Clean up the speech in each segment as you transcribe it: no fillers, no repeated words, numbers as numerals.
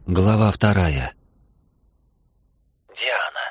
Глава 2. Диана.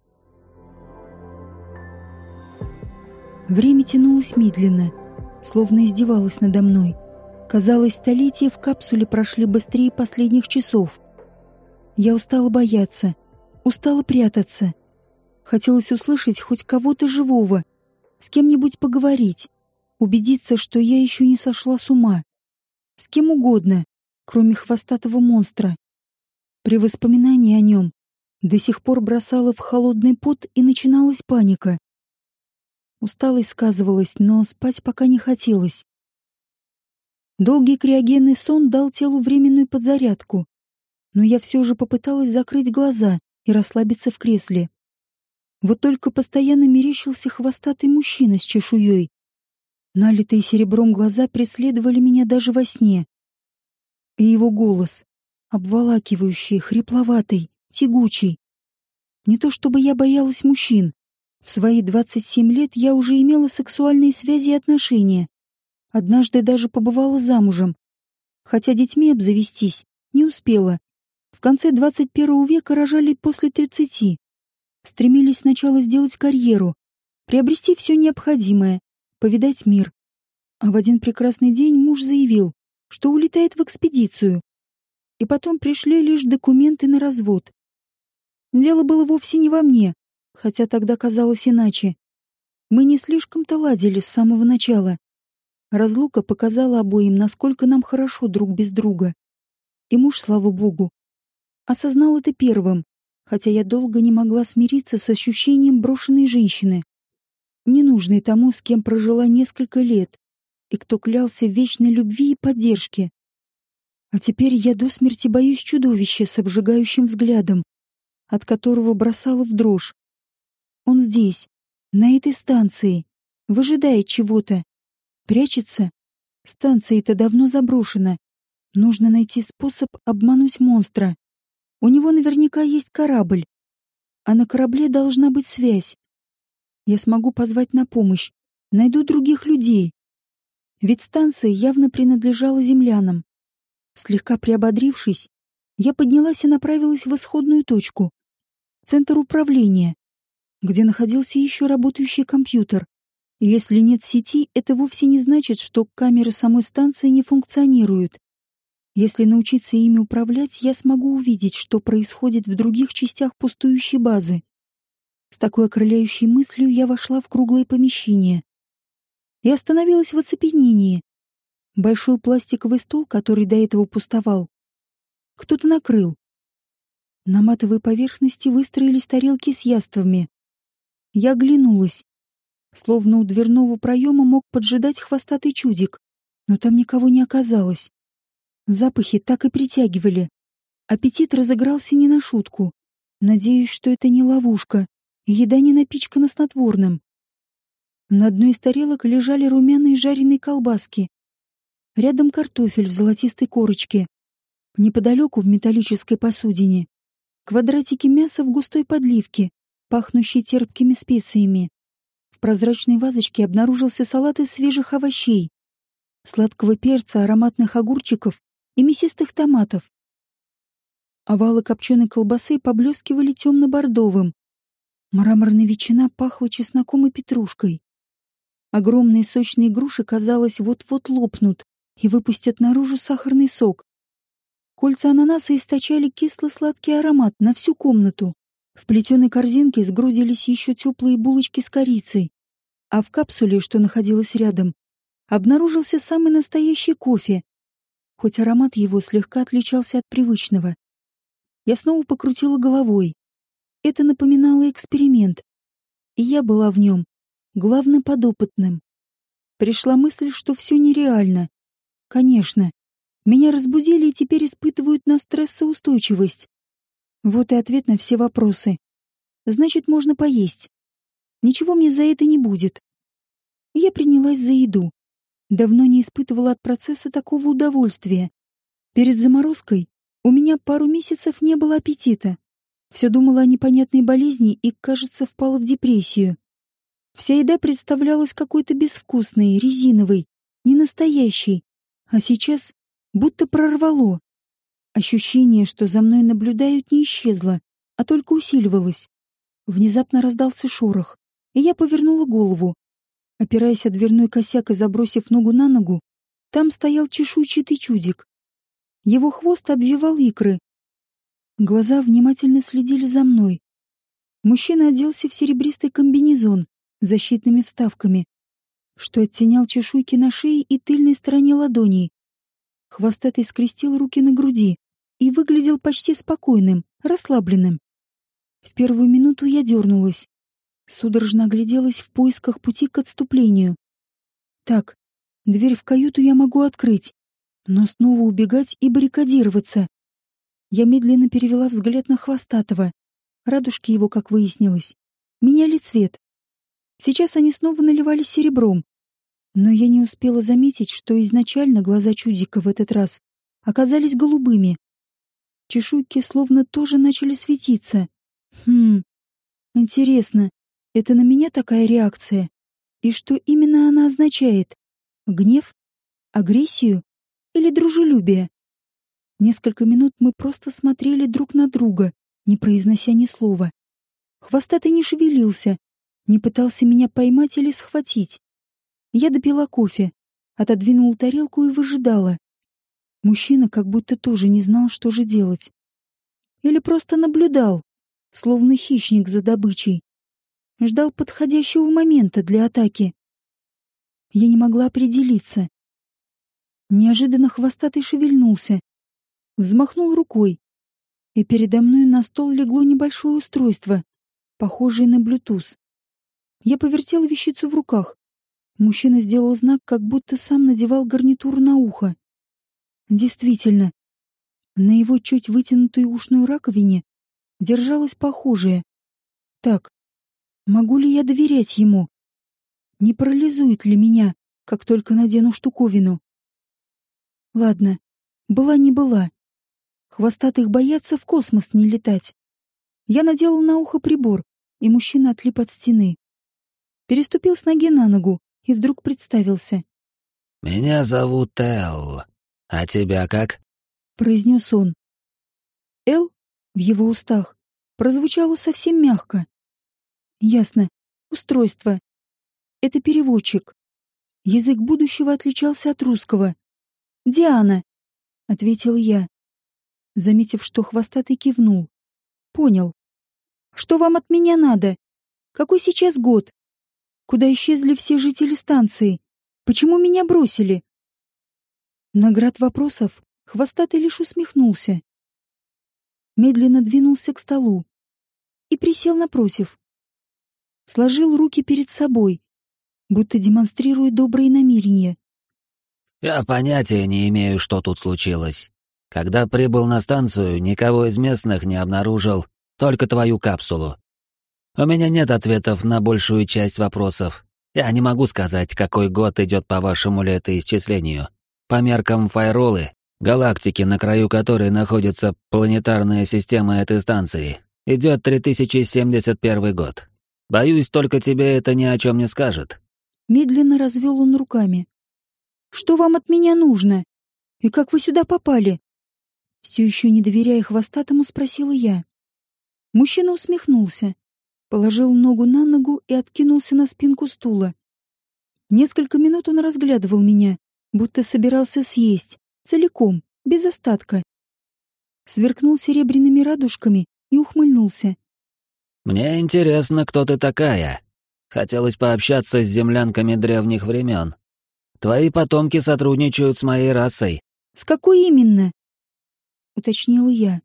Время тянулось медленно, словно издевалось надо мной. Казалось, столетия в капсуле прошли быстрее последних часов. Я устала бояться, устала прятаться. Хотелось услышать хоть кого-то живого, с кем-нибудь поговорить, убедиться, что я еще не сошла с ума. С кем угодно, кроме хвостатого монстра. При воспоминании о нем до сих пор бросала в холодный пот и начиналась паника. Усталость сказывалась, но спать пока не хотелось. Долгий криогенный сон дал телу временную подзарядку, но я все же попыталась закрыть глаза и расслабиться в кресле. Вот только постоянно мерещился хвостатый мужчина с чешуей. Налитые серебром глаза преследовали меня даже во сне. И его голос, обволакивающий, хрипловатый, тягучий. Не то чтобы я боялась мужчин. В свои 27 лет я уже имела сексуальные связи и отношения. Однажды даже побывала замужем. Хотя детьми обзавестись не успела. В конце 21 века рожали после 30. Стремились сначала сделать карьеру, приобрести все необходимое, повидать мир. А в один прекрасный день муж заявил, что улетает в экспедицию. И потом пришли лишь документы на развод. Дело было вовсе не во мне, хотя тогда казалось иначе. Мы не слишком-то ладили с самого начала. Разлука показала обоим, насколько нам хорошо друг без друга. И муж, слава богу, осознал это первым, хотя я долго не могла смириться с ощущением брошенной женщины, ненужной тому, с кем прожила несколько лет, и кто клялся в вечной любви и поддержке. А теперь я до смерти боюсь чудовища с обжигающим взглядом, от которого бросала в дрожь. Он здесь, на этой станции, выжидает чего-то. Прячется? Станция-то давно заброшена. Нужно найти способ обмануть монстра. У него наверняка есть корабль. А на корабле должна быть связь. Я смогу позвать на помощь. Найду других людей. Ведь станция явно принадлежала землянам. Слегка приободрившись, я поднялась и направилась в исходную точку. Центр управления, где находился еще работающий компьютер. И если нет сети, это вовсе не значит, что камеры самой станции не функционируют. Если научиться ими управлять, я смогу увидеть, что происходит в других частях пустующей базы. С такой окрыляющей мыслью я вошла в круглое помещение и остановилась в оцепенении. Большой пластиковый стол, который до этого пустовал, кто-то накрыл. На матовой поверхности выстроились тарелки с яствами. Я оглянулась. Словно у дверного проема мог поджидать хвостатый чудик, но там никого не оказалось. Запахи так и притягивали. Аппетит разыгрался не на шутку. Надеюсь, что это не ловушка, и еда не напичкана снотворным. На одной из тарелок лежали румяные жареные колбаски. Рядом картофель в золотистой корочке. Неподалеку в металлической посудине квадратики мяса в густой подливке, пахнущей терпкими специями. В прозрачной вазочке обнаружился салат из свежих овощей, сладкого перца, ароматных огурчиков и мясистых томатов. Овалы копченой колбасы поблескивали темно-бордовым. Мраморная ветчина пахла чесноком и петрушкой. Огромные сочные груши, казалось, вот-вот лопнут и выпустят наружу сахарный сок. Кольца ананаса источали кисло-сладкий аромат на всю комнату. В плетеной корзинке сгрудились еще теплые булочки с корицей, а в капсуле, что находилась рядом, обнаружился самый настоящий кофе, хоть аромат его слегка отличался от привычного. Я снова покрутила головой. Это напоминало эксперимент, и я была в нем главным подопытным. Пришла мысль, что все нереально. Конечно, меня разбудили и теперь испытывают на стрессоустойчивость. Вот и ответ на все вопросы. Значит, можно поесть. Ничего мне за это не будет. Я принялась за еду. Давно не испытывала от процесса такого удовольствия. Перед заморозкой у меня пару месяцев не было аппетита. Все думала о непонятной болезни и, кажется, впала в депрессию. Вся еда представлялась какой-то безвкусной, резиновой, ненастоящей. А сейчас будто прорвало. Ощущение, что за мной наблюдают, не исчезло, а только усиливалось. Внезапно раздался шорох, и я повернула голову. Опираясь о дверной косяк и забросив ногу на ногу, там стоял чешуйчатый чудик. Его хвост обвивал икры. Глаза внимательно следили за мной. Мужчина оделся в серебристый комбинезон с защитными вставками, что оттенял чешуйки на шее и тыльной стороне ладоней. Хвостатый скрестил руки на груди и выглядел почти спокойным, расслабленным. В первую минуту я дернулась. Судорожно огляделась в поисках пути к отступлению. Так, дверь в каюту я могу открыть, но снова убегать и баррикадироваться. Я медленно перевела взгляд на Хвостатого. Радужки его, как выяснилось, меняли цвет. Сейчас они снова наливались серебром. Но я не успела заметить, что изначально глаза чудика в этот раз оказались голубыми. Чешуйки словно тоже начали светиться. Интересно, это на меня такая реакция? И что именно она означает? Гнев? Агрессию? Или дружелюбие? Несколько минут мы просто смотрели друг на друга, не произнося ни слова. Хвостатый не шевелился, не пытался меня поймать или схватить. Я допила кофе, отодвинула тарелку и выжидала. Мужчина как будто тоже не знал, что же делать. Или просто наблюдал, словно хищник за добычей. Ждал подходящего момента для атаки. Я не могла определиться. Неожиданно Хвостатый шевельнулся, взмахнул рукой, и передо мной на стол легло небольшое устройство, похожее на Bluetooth. Я повертела вещицу в руках. Мужчина сделал знак, как будто сам надевал гарнитуру на ухо. Действительно, на его чуть вытянутой ушной раковине держалось похожее. Так, могу ли я доверять ему? Не парализует ли меня, как только надену штуковину? Ладно, была не была. Хвостатых боятся в космос не летать. Я надела на ухо прибор, и мужчина отлип от стены. Переступил с ноги на ногу и вдруг представился. «Меня зовут Эл. А тебя как?» — произнес он. «Эл» в его устах прозвучало совсем мягко. Ясно. Устройство. Это переводчик. Язык будущего отличался от русского. «Диана», — ответил я, заметив, что Хвостатый кивнул. «Понял. Что вам от меня надо? Какой сейчас год? Куда исчезли все жители станции? Почему меня бросили?» На град вопросов Хвостатый лишь усмехнулся. Медленно двинулся к столу и присел напротив. Сложил руки перед собой, будто демонстрируя добрые намерения. «Я понятия не имею, что тут случилось. Когда прибыл на станцию, никого из местных не обнаружил, только твою капсулу. У меня нет ответов на большую часть вопросов. Я не могу сказать, какой год идет по вашему летоисчислению. По меркам Файролы, галактики, на краю которой находится планетарная система этой станции, идет 3071 год. Боюсь, только тебе это ни о чем не скажет». Медленно развел он руками. «Что вам от меня нужно? И как вы сюда попали?» Все еще не доверяя Хвостатому, спросила я. Мужчина усмехнулся, положил ногу на ногу и откинулся на спинку стула. Несколько минут он разглядывал меня, будто собирался съесть, целиком, без остатка. Сверкнул серебряными радужками и ухмыльнулся. «Мне интересно, кто ты такая. Хотелось пообщаться с землянками древних времен. Твои потомки сотрудничают с моей расой». «С какой именно?» — уточнила я.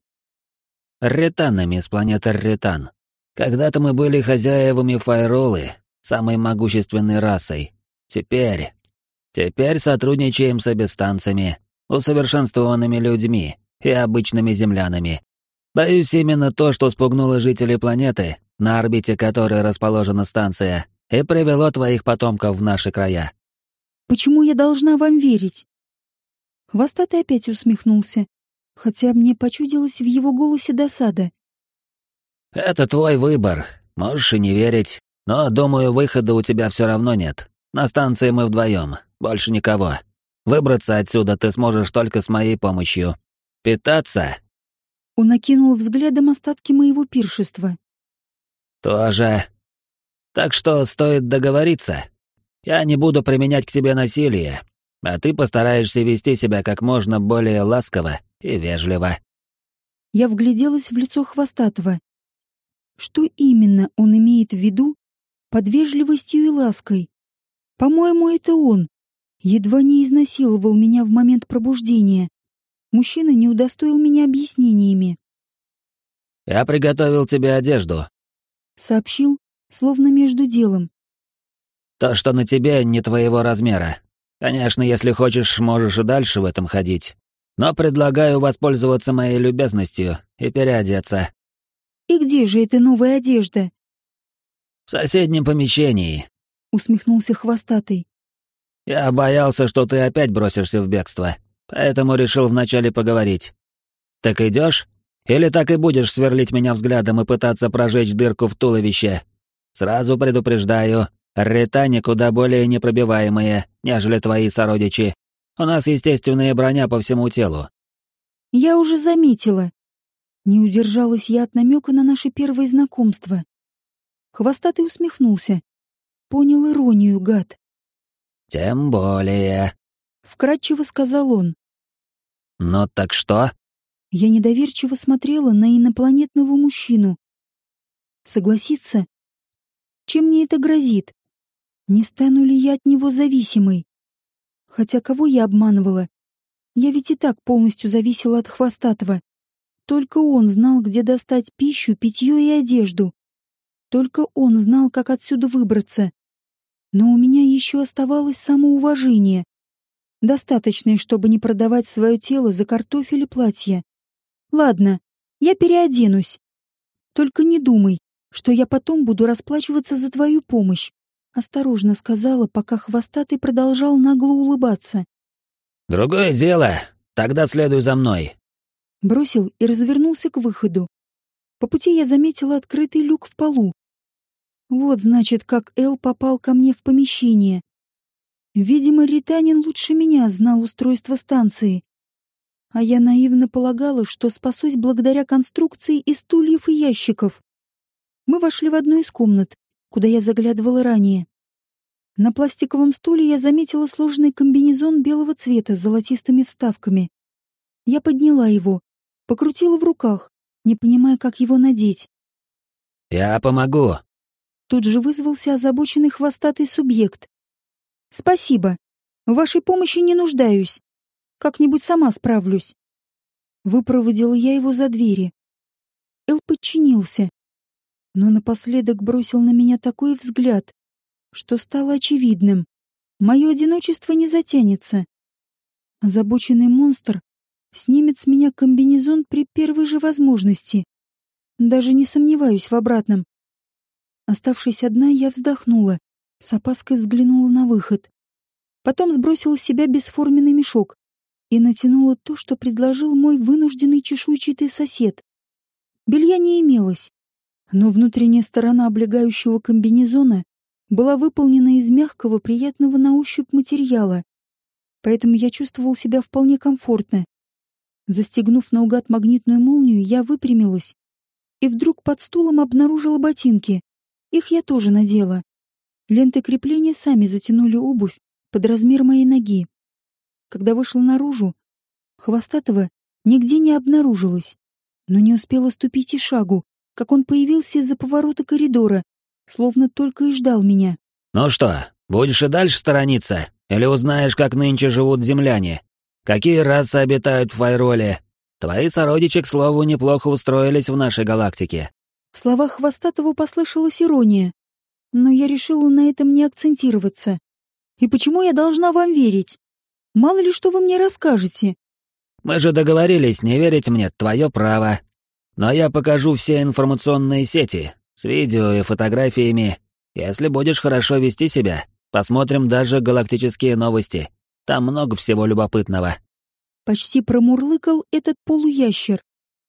«Ретанами с планеты Ретан. Когда-то мы были хозяевами Файролы, самой могущественной расой. Теперь сотрудничаем с обестанцами, усовершенствованными людьми и обычными землянами. Боюсь, именно то, что спугнуло жителей планеты, на орбите которой расположена станция, и привело твоих потомков в наши края». «Почему я должна вам верить?» Хвостатый опять усмехнулся, хотя мне почудилась в его голосе досада. «Это твой выбор, можешь и не верить, но, думаю, выхода у тебя все равно нет. На станции мы вдвоем, больше никого. Выбраться отсюда ты сможешь только с моей помощью. Питаться? Он окинул взглядом остатки моего пиршества. Тоже. Так что стоит договориться. Я не буду применять к тебе насилие, а ты постараешься вести себя как можно более ласково и вежливо. Я вгляделась в лицо Хвостатого. Что именно он имеет в виду под вежливостью и лаской? По-моему, это он. Едва не изнасиловал меня в момент пробуждения. Мужчина не удостоил меня объяснениями. «Я приготовил тебе одежду», — сообщил, словно между делом. «То, что на тебе, не твоего размера. Конечно, если хочешь, можешь и дальше в этом ходить. Но предлагаю воспользоваться моей любезностью и переодеться». «И где же эта новая одежда?» «В соседнем помещении», — усмехнулся Хвостатый. «Я боялся, что ты опять бросишься в бегство, поэтому решил вначале поговорить. Так идешь? Или так и будешь сверлить меня взглядом и пытаться прожечь дырку в туловище? Сразу предупреждаю, ритане куда более непробиваемые, нежели твои сородичи. У нас естественная броня по всему телу». «Я уже заметила». Не удержалась я от намека на наше первое знакомство. Хвостатый усмехнулся. Понял иронию, гад. «Тем более», — вкратчиво сказал он. «Ну так что?» Я недоверчиво смотрела на инопланетного мужчину. Согласиться? Чем мне это грозит? Не стану ли я от него зависимой? Хотя кого я обманывала? Я ведь и так полностью зависела от Хвостатого. Только он знал, где достать пищу, питье и одежду. Только он знал, как отсюда выбраться. Но у меня еще оставалось самоуважение. Достаточное, чтобы не продавать свое тело за картофель и платье. Ладно, я переоденусь. Только не думай, что я потом буду расплачиваться за твою помощь. Осторожно сказала, пока Хвостатый продолжал нагло улыбаться. «Другое дело. Тогда следуй за мной». Бросил и развернулся к выходу. По пути я заметила открытый люк в полу. Вот, значит, как Эл попал ко мне в помещение. Видимо, ританин лучше меня знал устройство станции. А я наивно полагала, что спасусь благодаря конструкции из стульев и ящиков. Мы вошли в одну из комнат, куда я заглядывала ранее. На пластиковом стуле я заметила сложный комбинезон белого цвета с золотистыми вставками. Я подняла его, покрутила в руках, не понимая, как его надеть. «Я помогу». Тут же вызвался озабоченный хвостатый субъект. «Спасибо. В вашей помощи не нуждаюсь. Как-нибудь сама справлюсь». Выпроводила я его за двери. Эл подчинился, но напоследок бросил на меня такой взгляд, что стало очевидным. Мое одиночество не затянется. Озабоченный монстр снимет с меня комбинезон при первой же возможности. Даже не сомневаюсь в обратном. Оставшись одна, я вздохнула, с опаской взглянула на выход. Потом сбросила с себя бесформенный мешок и натянула то, что предложил мой вынужденный чешуйчатый сосед. Белья не имелось, но внутренняя сторона облегающего комбинезона была выполнена из мягкого, приятного на ощупь материала, поэтому я чувствовал себя вполне комфортно. Застегнув наугад магнитную молнию, я выпрямилась и вдруг под стулом обнаружила ботинки. Их я тоже надела. Ленты крепления сами затянули обувь под размер моей ноги. Когда вышла наружу, Хвостатого нигде не обнаружилось, но не успела ступить и шагу, как он появился из-за поворота коридора, словно только и ждал меня. «Ну что, будешь и дальше сторониться? Или узнаешь, как нынче живут земляне? Какие расы обитают в Файроле? Твои сородичи, к слову, неплохо устроились в нашей галактике». В словах Хвостатого послышалась ирония, но я решила на этом не акцентироваться. «И почему я должна вам верить? Мало ли что вы мне расскажете». «Мы же договорились, не верить мне, твое право. Но я покажу все информационные сети, с видео и фотографиями. Если будешь хорошо вести себя, посмотрим даже галактические новости. Там много всего любопытного». Почти промурлыкал этот полуящер.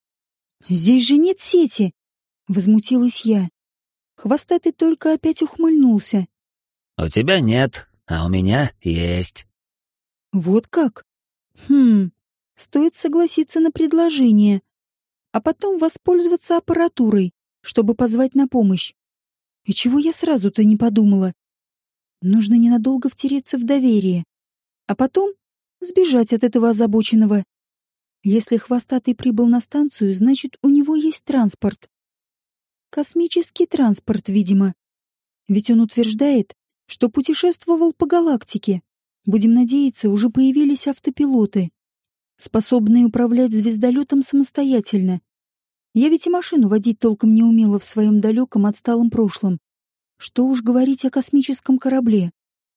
«Здесь же нет сети!» — возмутилась я. Хвостатый только опять ухмыльнулся. «У тебя нет, а у меня есть». «Вот как? Хм, стоит согласиться на предложение, а потом воспользоваться аппаратурой, чтобы позвать на помощь. И чего я сразу-то не подумала? Нужно ненадолго втереться в доверие, а потом сбежать от этого озабоченного. Если хвостатый прибыл на станцию, значит, у него есть транспорт. Космический транспорт, видимо. Ведь он утверждает, что путешествовал по галактике. Будем надеяться, уже появились автопилоты, способные управлять звездолетом самостоятельно. Я ведь и машину водить толком не умела в своем далеком отсталом прошлом. Что уж говорить о космическом корабле.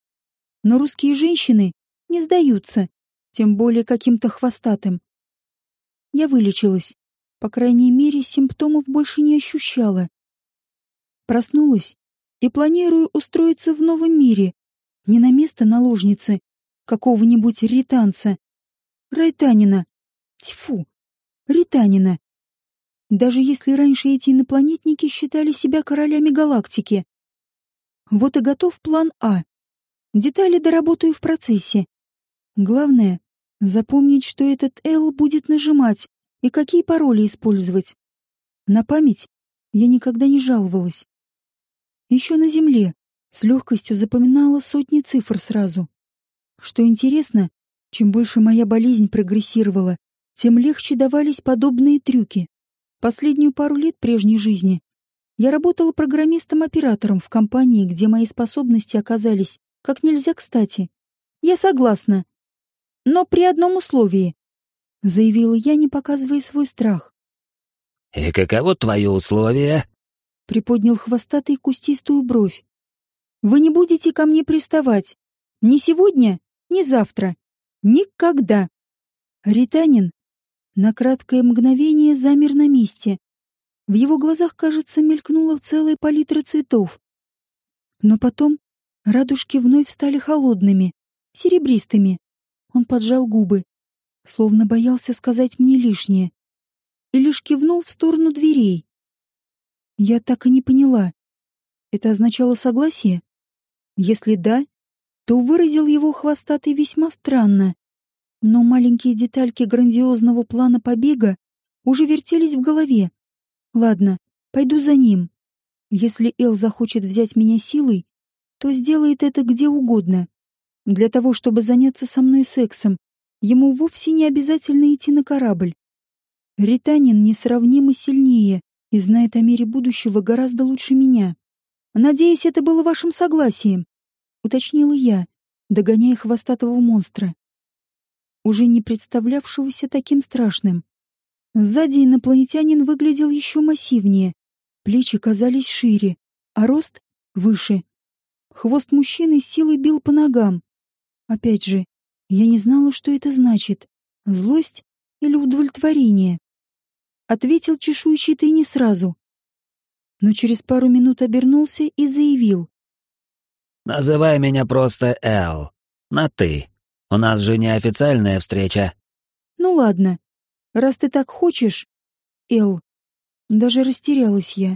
Но русские женщины не сдаются, тем более каким-то хвостатым. Я вылечилась. По крайней мере, симптомов больше не ощущала. Проснулась и планирую устроиться в новом мире. Не на место наложницы какого-нибудь ританца. Райтанина. Тьфу, ританина. Даже если раньше эти инопланетники считали себя королями галактики. Вот и готов план А. Детали доработаю в процессе. Главное — запомнить, что этот Эл будет нажимать и какие пароли использовать. На память я никогда не жаловалась. Еще на Земле с легкостью запоминала сотни цифр сразу. Что интересно, чем больше моя болезнь прогрессировала, тем легче давались подобные трюки. Последнюю пару лет прежней жизни я работала программистом-оператором в компании, где мои способности оказались как нельзя кстати. Я согласна. Но при одном условии, — заявила я, не показывая свой страх. «И каково твое условие?» — приподнял хвостатый кустистую бровь. «Вы не будете ко мне приставать. Ни сегодня, ни завтра. Никогда». Ританин на краткое мгновение замер на месте. В его глазах, кажется, мелькнула целая палитра цветов. Но потом радужки вновь стали холодными, серебристыми. Он поджал губы, словно боялся сказать мне лишнее, и лишь кивнул в сторону дверей. Я так и не поняла. Это означало согласие? Если да, то выразил его хвостатый весьма странно. Но маленькие детальки грандиозного плана побега уже вертелись в голове. Ладно, пойду за ним. Если Эл захочет взять меня силой, то сделает это где угодно. Для того, чтобы заняться со мной сексом, ему вовсе не обязательно идти на корабль. Ританин несравнимо сильнее и знает о мире будущего гораздо лучше меня. «Надеюсь, это было вашим согласием», — уточнила я, догоняя хвостатого монстра, уже не представлявшегося таким страшным. Сзади инопланетянин выглядел еще массивнее, плечи казались шире, а рост — выше. Хвост мужчины с силой бил по ногам. Опять же, я не знала, что это значит — злость или удовлетворение. Ответил чешуйчатый не сразу, но через пару минут обернулся и заявил. «Называй меня просто Эл. На «ты». У нас же неофициальная встреча». «Ну ладно, раз ты так хочешь, Эл». Даже растерялась я.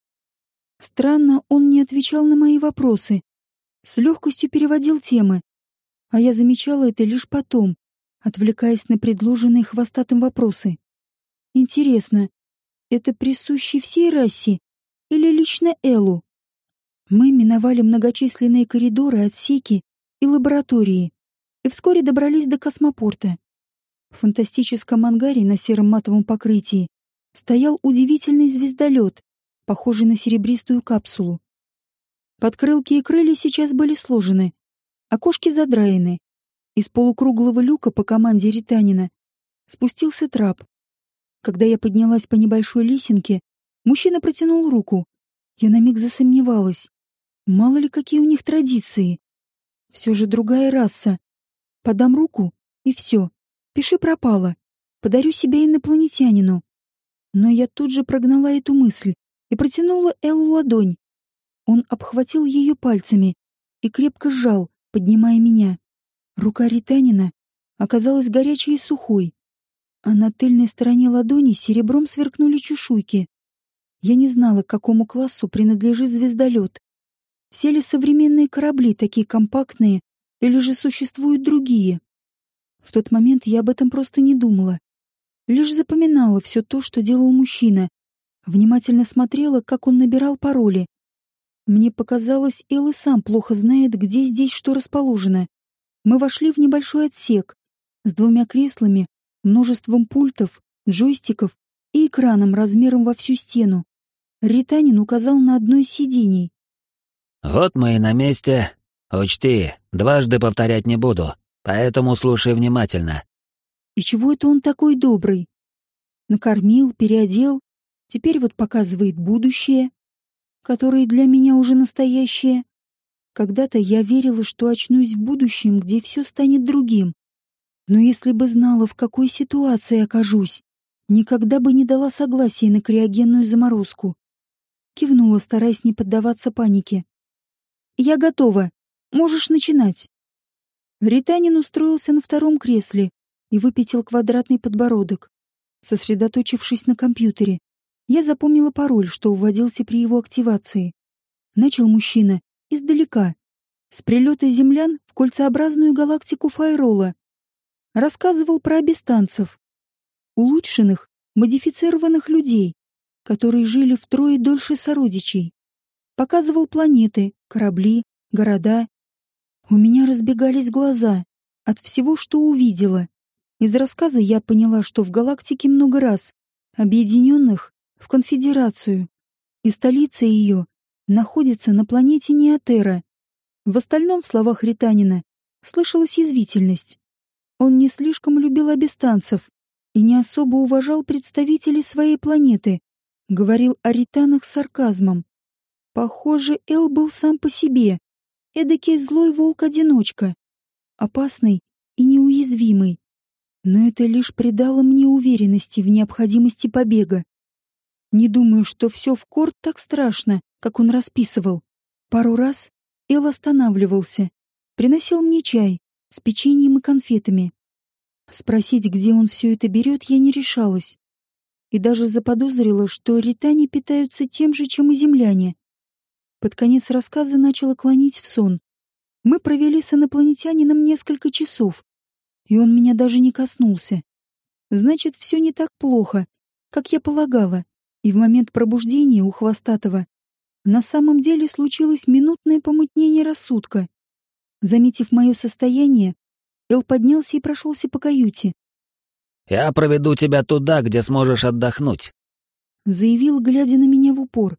Странно, он не отвечал на мои вопросы, с легкостью переводил темы, а я замечала это лишь потом, отвлекаясь на предложенные хвостатым вопросы. Интересно, это присуще всей расе или лично Элу? Мы миновали многочисленные коридоры, отсеки и лаборатории и вскоре добрались до космопорта. В фантастическом ангаре на сером матовом покрытии стоял удивительный звездолет, похожий на серебристую капсулу. Подкрылки и крылья сейчас были сложены, окошки задраены. Из полукруглого люка по команде Ританина спустился трап. Когда я поднялась по небольшой лесенке, мужчина протянул руку. Я на миг засомневалась. Мало ли какие у них традиции. Все же другая раса. Подам руку, и все. Пиши пропало. Подарю себя инопланетянину. Но я тут же прогнала эту мысль и протянула Эллу ладонь. Он обхватил ее пальцами и крепко сжал, поднимая меня. Рука Ританина оказалась горячей и сухой, а на тыльной стороне ладони серебром сверкнули чешуйки. Я не знала, к какому классу принадлежит звездолет. Все ли современные корабли такие компактные, или же существуют другие? В тот момент я об этом просто не думала. Лишь запоминала все то, что делал мужчина. Внимательно смотрела, как он набирал пароли. Мне показалось, Эл и сам плохо знает, где здесь что расположено. Мы вошли в небольшой отсек с 2 креслами, множеством пультов, джойстиков и экраном размером во всю стену. Ританин указал на одно из сидений. «Вот мы и на месте. Учти, дважды повторять не буду, поэтому слушай внимательно». И чего это он такой добрый? Накормил, переодел, теперь вот показывает будущее, которое для меня уже настоящее. Когда-то я верила, что очнусь в будущем, где все станет другим. Но если бы знала, в какой ситуации окажусь, никогда бы не дала согласия на криогенную заморозку. Кивнула, стараясь не поддаваться панике. «Я готова. Можешь начинать». Ританин устроился на втором кресле и выпятил квадратный подбородок. Сосредоточившись на компьютере, я запомнила пароль, что вводился при его активации. Начал мужчина издалека, с прилета землян в кольцеобразную галактику Файрола. Рассказывал про абистанцев, улучшенных, модифицированных людей, которые жили втрое дольше сородичей. Показывал планеты, корабли, города. У меня разбегались глаза от всего, что увидела. Из рассказа я поняла, что в галактике много рас, объединенных в конфедерацию, и столица ее находится на планете Неотера. В остальном в словах Ританина слышалась язвительность. Он не слишком любил абистанцев и не особо уважал представителей своей планеты, говорил о ританах с сарказмом. Похоже, Эл был сам по себе, эдакий злой волк-одиночка, опасный и неуязвимый. Но это лишь придало мне уверенности в необходимости побега. Не думаю, что все в Корт так страшно, как он расписывал. Пару раз Эл останавливался, приносил мне чай с печеньем и конфетами. Спросить, где он все это берет, я не решалась. И даже заподозрила, что ритане питаются тем же, чем и земляне. Под конец рассказа начала клонить в сон. Мы провели с инопланетянином несколько часов, и он меня даже не коснулся. Значит, все не так плохо, как я полагала, и в момент пробуждения у Хвостатого на самом деле случилось минутное помутнение рассудка. Заметив мое состояние, Эл поднялся и прошелся по каюте. «Я проведу тебя туда, где сможешь отдохнуть», — заявил, глядя на меня в упор.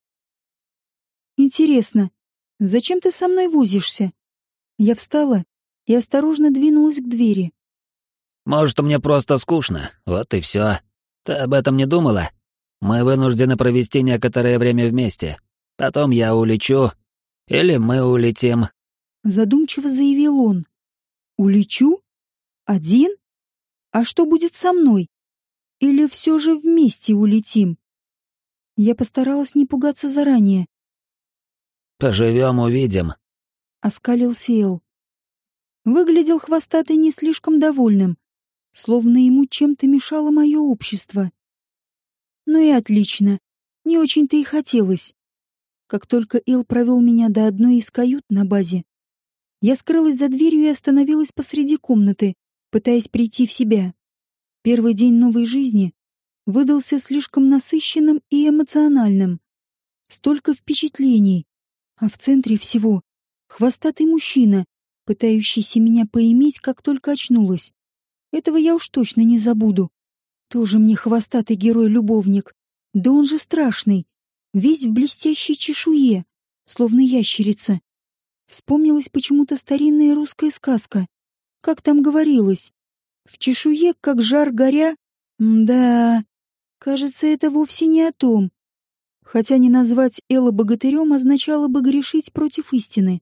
«Интересно, зачем ты со мной возишься?» Я встала и осторожно двинулась к двери. «Может, мне просто скучно, вот и все. Ты об этом не думала? Мы вынуждены провести некоторое время вместе. Потом я улечу, или мы улетим», — задумчиво заявил он. «Улечу? Один? А что будет со мной? Или все же вместе улетим?» Я постаралась не пугаться заранее. «Поживем, увидим», — оскалился Эл. Выглядел Хвостатый не слишком довольным, словно ему чем-то мешало мое общество. Ну и отлично, не очень-то и хотелось. Как только Эл провел меня до одной из кают на базе, я скрылась за дверью и остановилась посреди комнаты, пытаясь прийти в себя. Первый день новой жизни выдался слишком насыщенным и эмоциональным. Столько впечатлений, а в центре всего хвостатый мужчина, пытающийся меня поиметь, как только очнулась. Этого я уж точно не забуду. Тоже мне хвостатый герой-любовник. Да он же страшный, весь в блестящей чешуе, словно ящерица. Вспомнилась почему-то старинная русская сказка. Как там говорилось? В чешуе, как жар горя? Да, кажется, это вовсе не о том. Хотя не назвать Элла богатырем означало бы грешить против истины.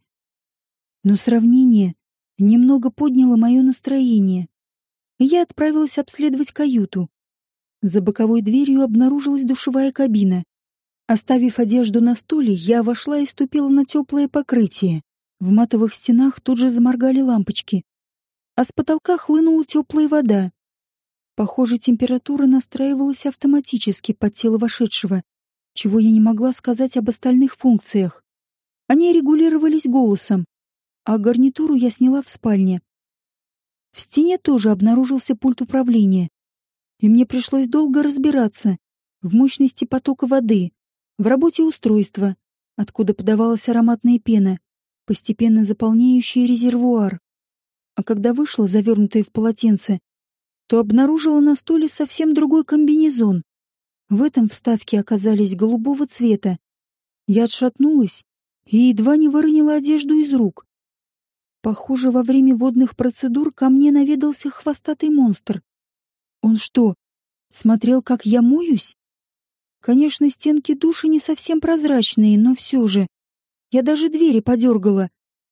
Но сравнение немного подняло мое настроение. Я отправилась обследовать каюту. За боковой дверью обнаружилась душевая кабина. Оставив одежду на стуле, я вошла и ступила на теплое покрытие. В матовых стенах тут же заморгали лампочки, а с потолка хлынула теплая вода. Похоже, температура настраивалась автоматически под тело вошедшего, чего я не могла сказать об остальных функциях. Они регулировались голосом, а гарнитуру я сняла в спальне. В стене тоже обнаружился пульт управления, и мне пришлось долго разбираться в мощности потока воды, в работе устройства, откуда подавалась ароматная пена, постепенно заполняющая резервуар. А когда вышла, завернутая в полотенце, то обнаружила на стуле совсем другой комбинезон. В этом вставки оказались голубого цвета. Я отшатнулась и едва не выронила одежду из рук. Похоже, во время водных процедур ко мне наведался хвостатый монстр. Он что, смотрел, как я моюсь? Конечно, стенки душа не совсем прозрачные, но все же. Я даже двери подергала.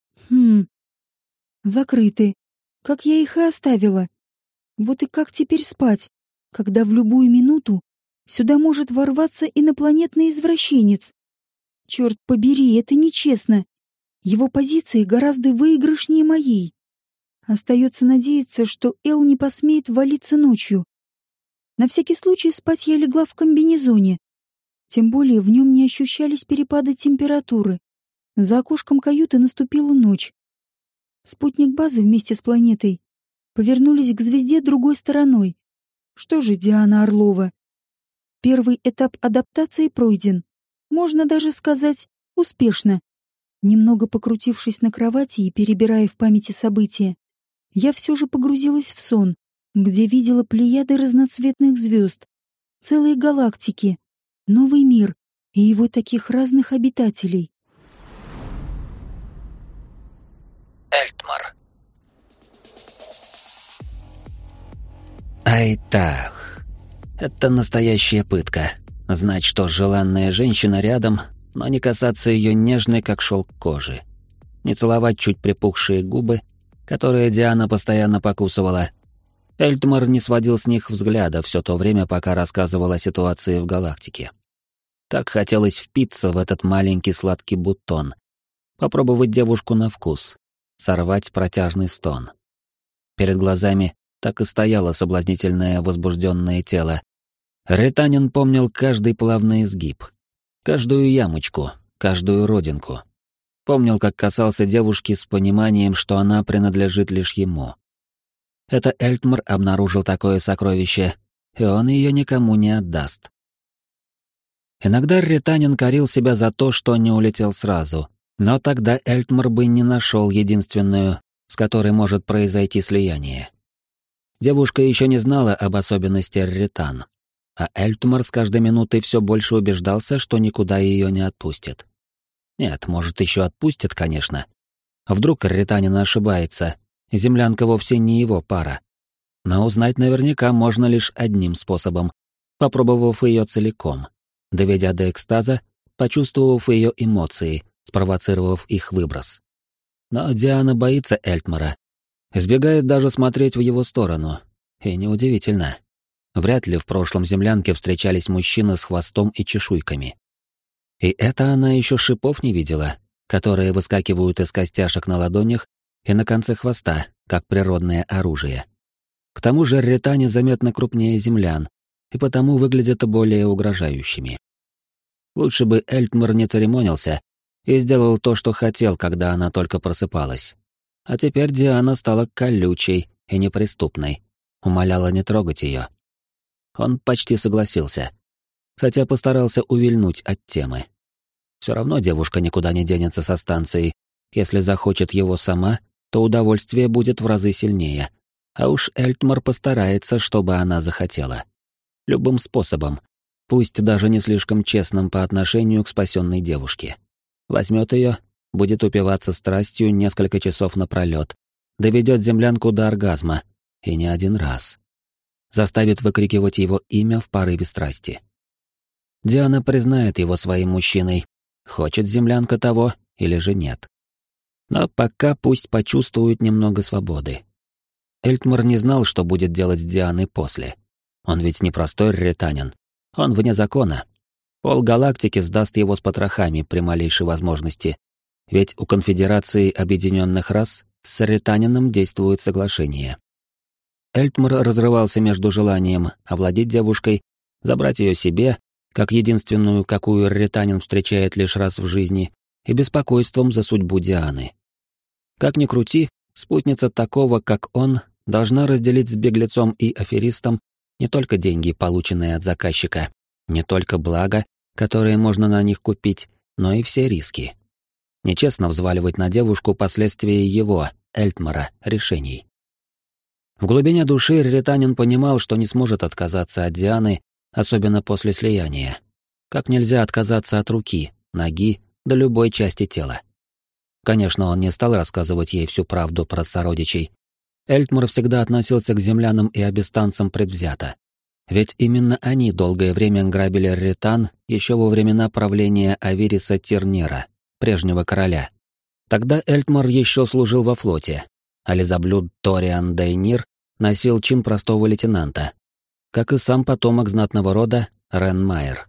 Закрыты, как я их и оставила. Вот и как теперь спать, когда в любую минуту сюда может ворваться инопланетный извращенец? Черт побери, это нечестно. Его позиции гораздо выигрышнее моей. Остается надеяться, что Эл не посмеет валиться ночью. На всякий случай спать я легла в комбинезоне. Тем более в нем не ощущались перепады температуры. За окошком каюты наступила ночь. Спутник базы вместе с планетой повернулись к звезде другой стороной. Что же, Диана Орлова? Первый этап адаптации пройден. Можно даже сказать, успешно. Немного покрутившись на кровати и перебирая в памяти события, я все же погрузилась в сон, где видела плеяды разноцветных звезд, целые галактики, новый мир и его таких разных обитателей. Эльтмар. Айтах. Это настоящая пытка. Знать, что желанная женщина рядом, но не касаться ее нежной, как шелк кожи. Не целовать чуть припухшие губы, которые Диана постоянно покусывала. Эльтмар не сводил с них взгляда все то время, пока рассказывала о ситуации в галактике. Так хотелось впиться в этот маленький сладкий бутон, попробовать девушку на вкус, сорвать протяжный стон. Перед глазами так и стояло соблазнительное возбужденное тело. Ританин помнил каждый плавный изгиб, каждую ямочку, каждую родинку. Помнил, как касался девушки с пониманием, что она принадлежит лишь ему. Это Эльтмар обнаружил такое сокровище, и он ее никому не отдаст. Иногда Ританин корил себя за то, что не улетел сразу, но тогда Эльтмар бы не нашел единственную, с которой может произойти слияние. Девушка еще не знала об особенности Ритан, а Эльтмар с каждой минутой все больше убеждался, что никуда ее не отпустит. Нет, может, еще отпустит, конечно. Вдруг Ританин ошибается, и землянка вовсе не его пара. Но узнать наверняка можно лишь одним способом, попробовав ее целиком, доведя до экстаза, почувствовав ее эмоции, спровоцировав их выброс. Но Диана боится Эльтмара, избегает даже смотреть в его сторону, и неудивительно. Вряд ли в прошлом землянке встречались мужчины с хвостом и чешуйками. И это она еще шипов не видела, которые выскакивают из костяшек на ладонях и на конце хвоста, как природное оружие. К тому же ритане заметно крупнее землян, и потому выглядят более угрожающими. Лучше бы Эльтмар не церемонился и сделал то, что хотел, когда она только просыпалась. А теперь Диана стала колючей и неприступной, умоляла не трогать ее. Он почти согласился, хотя постарался увильнуть от темы. Все равно девушка никуда не денется со станции. Если захочет его сама, то удовольствие будет в разы сильнее. А уж Эльтмар постарается, чтобы она захотела. Любым способом, пусть даже не слишком честным по отношению к спасенной девушке. Возьмет ее, будет упиваться страстью несколько часов напролет, доведет землянку до оргазма, и не один раз. Заставит выкрикивать его имя в порыве страсти. Диана признает его своим мужчиной, хочет землянка того или же нет. Но пока пусть почувствует немного свободы. Эльтмар не знал, что будет делать с Дианой после. Он ведь не простой ританин, он вне закона. Полгалактики сдаст его с потрохами при малейшей возможности, ведь у Конфедерации Объединенных Рас с ританином действует соглашение. Эльтмар разрывался между желанием овладеть девушкой, забрать ее себе, как единственную, какую ританин встречает лишь раз в жизни, и беспокойством за судьбу Дианы. Как ни крути, спутница такого, как он, должна разделить с беглецом и аферистом не только деньги, полученные от заказчика, не только блага, которые можно на них купить, но и все риски. Нечестно взваливать на девушку последствия его, Эльтмара, решений. В глубине души Ританин понимал, что не сможет отказаться от Дианы, особенно после слияния. Как нельзя отказаться от руки, ноги, до любой части тела. Конечно, он не стал рассказывать ей всю правду про сородичей. Эльтмар всегда относился к землянам и абистанцам предвзято. Ведь именно они долгое время грабили Ритан еще во времена правления Авериса Тирнера, прежнего короля. Тогда Эльтмар еще служил во флоте, а лизоблюд Ториан Дейнир носил чин простого лейтенанта, как и сам потомок знатного рода Рен Майер.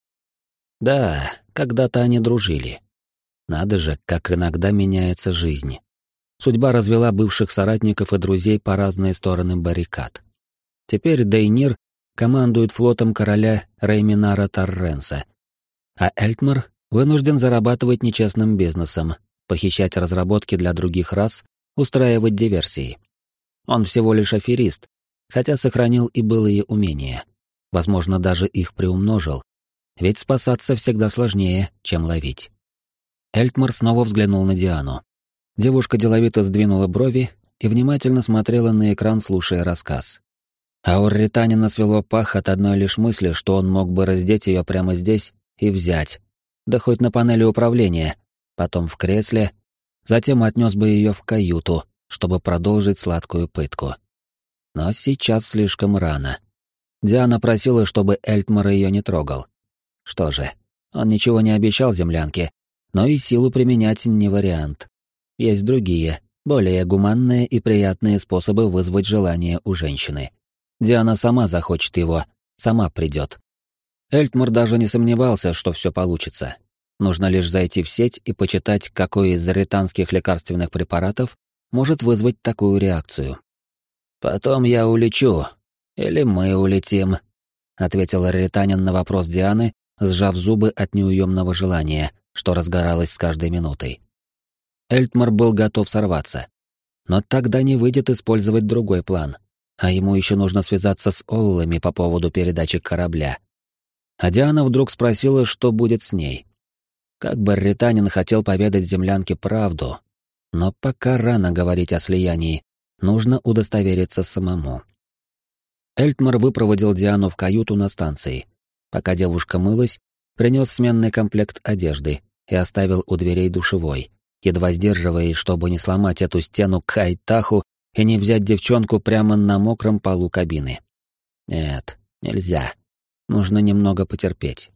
Да, когда-то они дружили. Надо же, как иногда меняется жизнь. Судьба развела бывших соратников и друзей по разные стороны баррикад. Теперь Дейнир командует флотом короля Рейминара Торренса, а Эльтмар вынужден зарабатывать нечестным бизнесом, похищать разработки для других рас, устраивать диверсии. Он всего лишь аферист, хотя сохранил и былые умения. Возможно, даже их приумножил. Ведь спасаться всегда сложнее, чем ловить. Эльтмар снова взглянул на Диану. Девушка деловито сдвинула брови и внимательно смотрела на экран, слушая рассказ. А у Ританина свело пах от одной лишь мысли, что он мог бы раздеть ее прямо здесь и взять. Да хоть на панели управления, потом в кресле, затем отнес бы ее в каюту, чтобы продолжить сладкую пытку. Но сейчас слишком рано. Диана просила, чтобы Эльтмар ее не трогал. Что же, он ничего не обещал землянке, но и силу применять не вариант. Есть другие, более гуманные и приятные способы вызвать желание у женщины. Диана сама захочет его, сама придет. Эльтмар даже не сомневался, что все получится. Нужно лишь зайти в сеть и почитать, какой из ританских лекарственных препаратов может вызвать такую реакцию. «Потом я улечу. Или мы улетим», — ответил ританин на вопрос Дианы, сжав зубы от неуемного желания, что разгоралось с каждой минутой. Эльтмар был готов сорваться. Но тогда не выйдет использовать другой план, а ему еще нужно связаться с Оллами по поводу передачи корабля. А Диана вдруг спросила, что будет с ней. Как бы ританин хотел поведать землянке правду, но пока рано говорить о слиянии, нужно удостовериться самому. Эльтмар выпроводил Диану в каюту на станции. Пока девушка мылась, принес сменный комплект одежды и оставил у дверей душевой, едва сдерживаясь, чтобы не сломать эту стену к Айтаху и не взять девчонку прямо на мокром полу кабины. Нет, нельзя. Нужно немного потерпеть.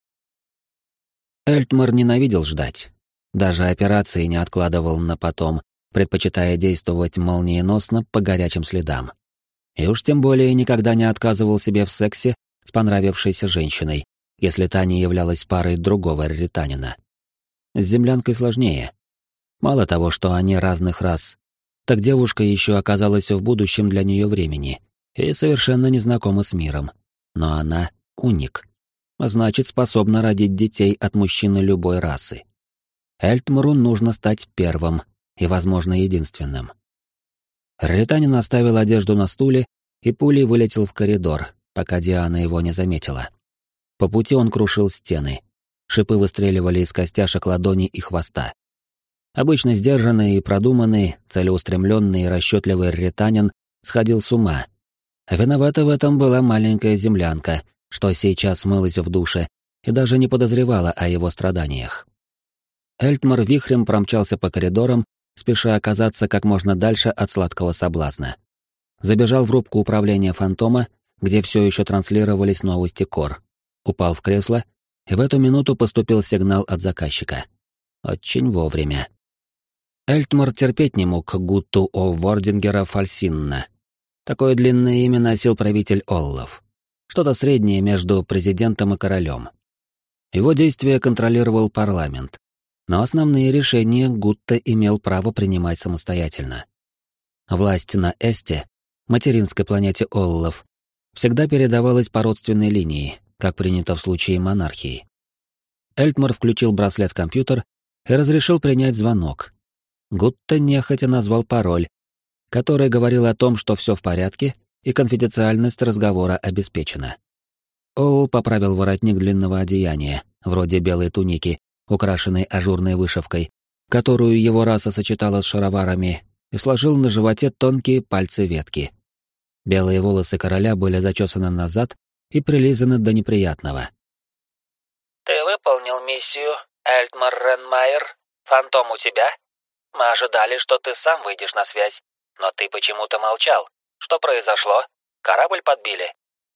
Эльтмар ненавидел ждать. Даже операции не откладывал на потом, предпочитая действовать молниеносно по горячим следам. И уж тем более никогда не отказывал себе в сексе с понравившейся женщиной, если та не являлась парой другого ританина. С землянкой сложнее. Мало того, что они разных рас, так девушка еще оказалась в будущем для нее времени и совершенно не знакома с миром. Но она — уник. А значит, способна родить детей от мужчины любой расы. Эльтмару нужно стать первым и, возможно, единственным. Ританин оставил одежду на стуле и пулей вылетел в коридор, пока Диана его не заметила. По пути он крушил стены. Шипы выстреливали из костяшек ладони и хвоста. Обычно сдержанный и продуманный, целеустремленный и расчетливый ританин сходил с ума. А виновата в этом была маленькая землянка, что сейчас мылась в душе и даже не подозревала о его страданиях. Эльтмар вихрем промчался по коридорам, спеша оказаться как можно дальше от сладкого соблазна. Забежал в рубку управления Фантома, где все еще транслировались новости Кор. Упал в кресло, и в эту минуту поступил сигнал от заказчика. Очень вовремя. Эльтмар терпеть не мог Гутту О. Вордингера Фальсинна. Такое длинное имя носил правитель Оллов. Что-то среднее между президентом и королем. Его действия контролировал парламент, но основные решения Гутта имел право принимать самостоятельно. Власть на Эсте, материнской планете Оллов, всегда передавалась по родственной линии, как принято в случае монархии. Эльтмар включил браслет-компьютер и разрешил принять звонок. Гутта нехотя назвал пароль. который говорил о том, что все в порядке и конфиденциальность разговора обеспечена. Олл поправил воротник длинного одеяния, вроде белой туники, украшенной ажурной вышивкой, которую его раса сочетала с шароварами, и сложил на животе тонкие пальцы ветки. Белые волосы короля были зачесаны назад и прилизаны до неприятного. «Ты выполнил миссию, Эльтмар Ренмайер? Фантом у тебя? Мы ожидали, что ты сам выйдешь на связь, но ты почему-то молчал. Что произошло? Корабль подбили?»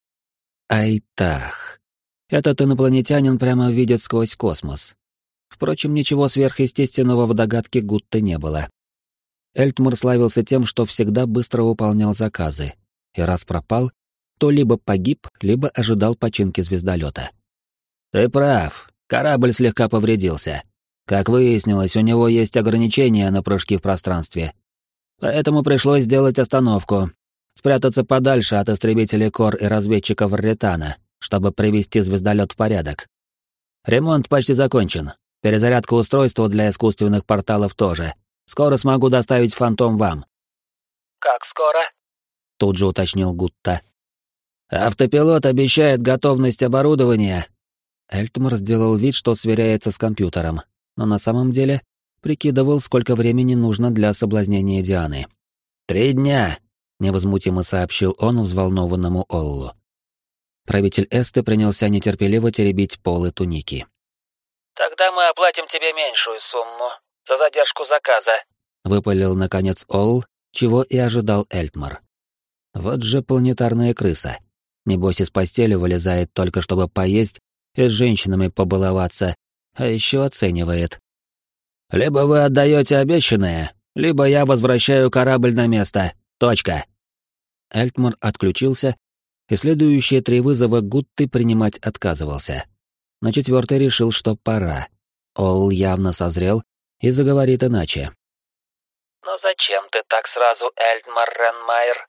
Айтах. Этот инопланетянин прямо видит сквозь космос. Впрочем, ничего сверхъестественного в догадке Гутты не было. Эльтмар славился тем, что всегда быстро выполнял заказы, и раз пропал, то либо погиб, либо ожидал починки звездолета. «Ты прав, корабль слегка повредился. Как выяснилось, у него есть ограничения на прыжки в пространстве. Поэтому пришлось сделать остановку, спрятаться подальше от истребителей Кор и разведчиков Рретана, чтобы привести звездолет в порядок. Ремонт почти закончен. Перезарядка устройства для искусственных порталов тоже. Скоро смогу доставить фантом вам». «Как скоро?» — тут же уточнил Гутта. «Автопилот обещает готовность оборудования». Эльтмар сделал вид, что сверяется с компьютером, но на самом деле прикидывал, сколько времени нужно для соблазнения Дианы. 3 дня», — невозмутимо сообщил он взволнованному Оллу. Правитель Эсты принялся нетерпеливо теребить полы туники. «Тогда мы оплатим тебе меньшую сумму за задержку заказа», — выпалил, наконец, Олл, чего и ожидал Эльтмар. Вот же планетарная крыса. Небось, из постели вылезает только чтобы поесть и с женщинами побаловаться, а еще оценивает. «Либо вы отдаете обещанное, либо я возвращаю корабль на место. Точка». Эльтмар отключился, и следующие 3 вызова Гутты принимать отказывался. На 4-й решил, что пора. Олл явно созрел и заговорит иначе. «Но зачем ты так сразу, Эльтмар Ренмайер?»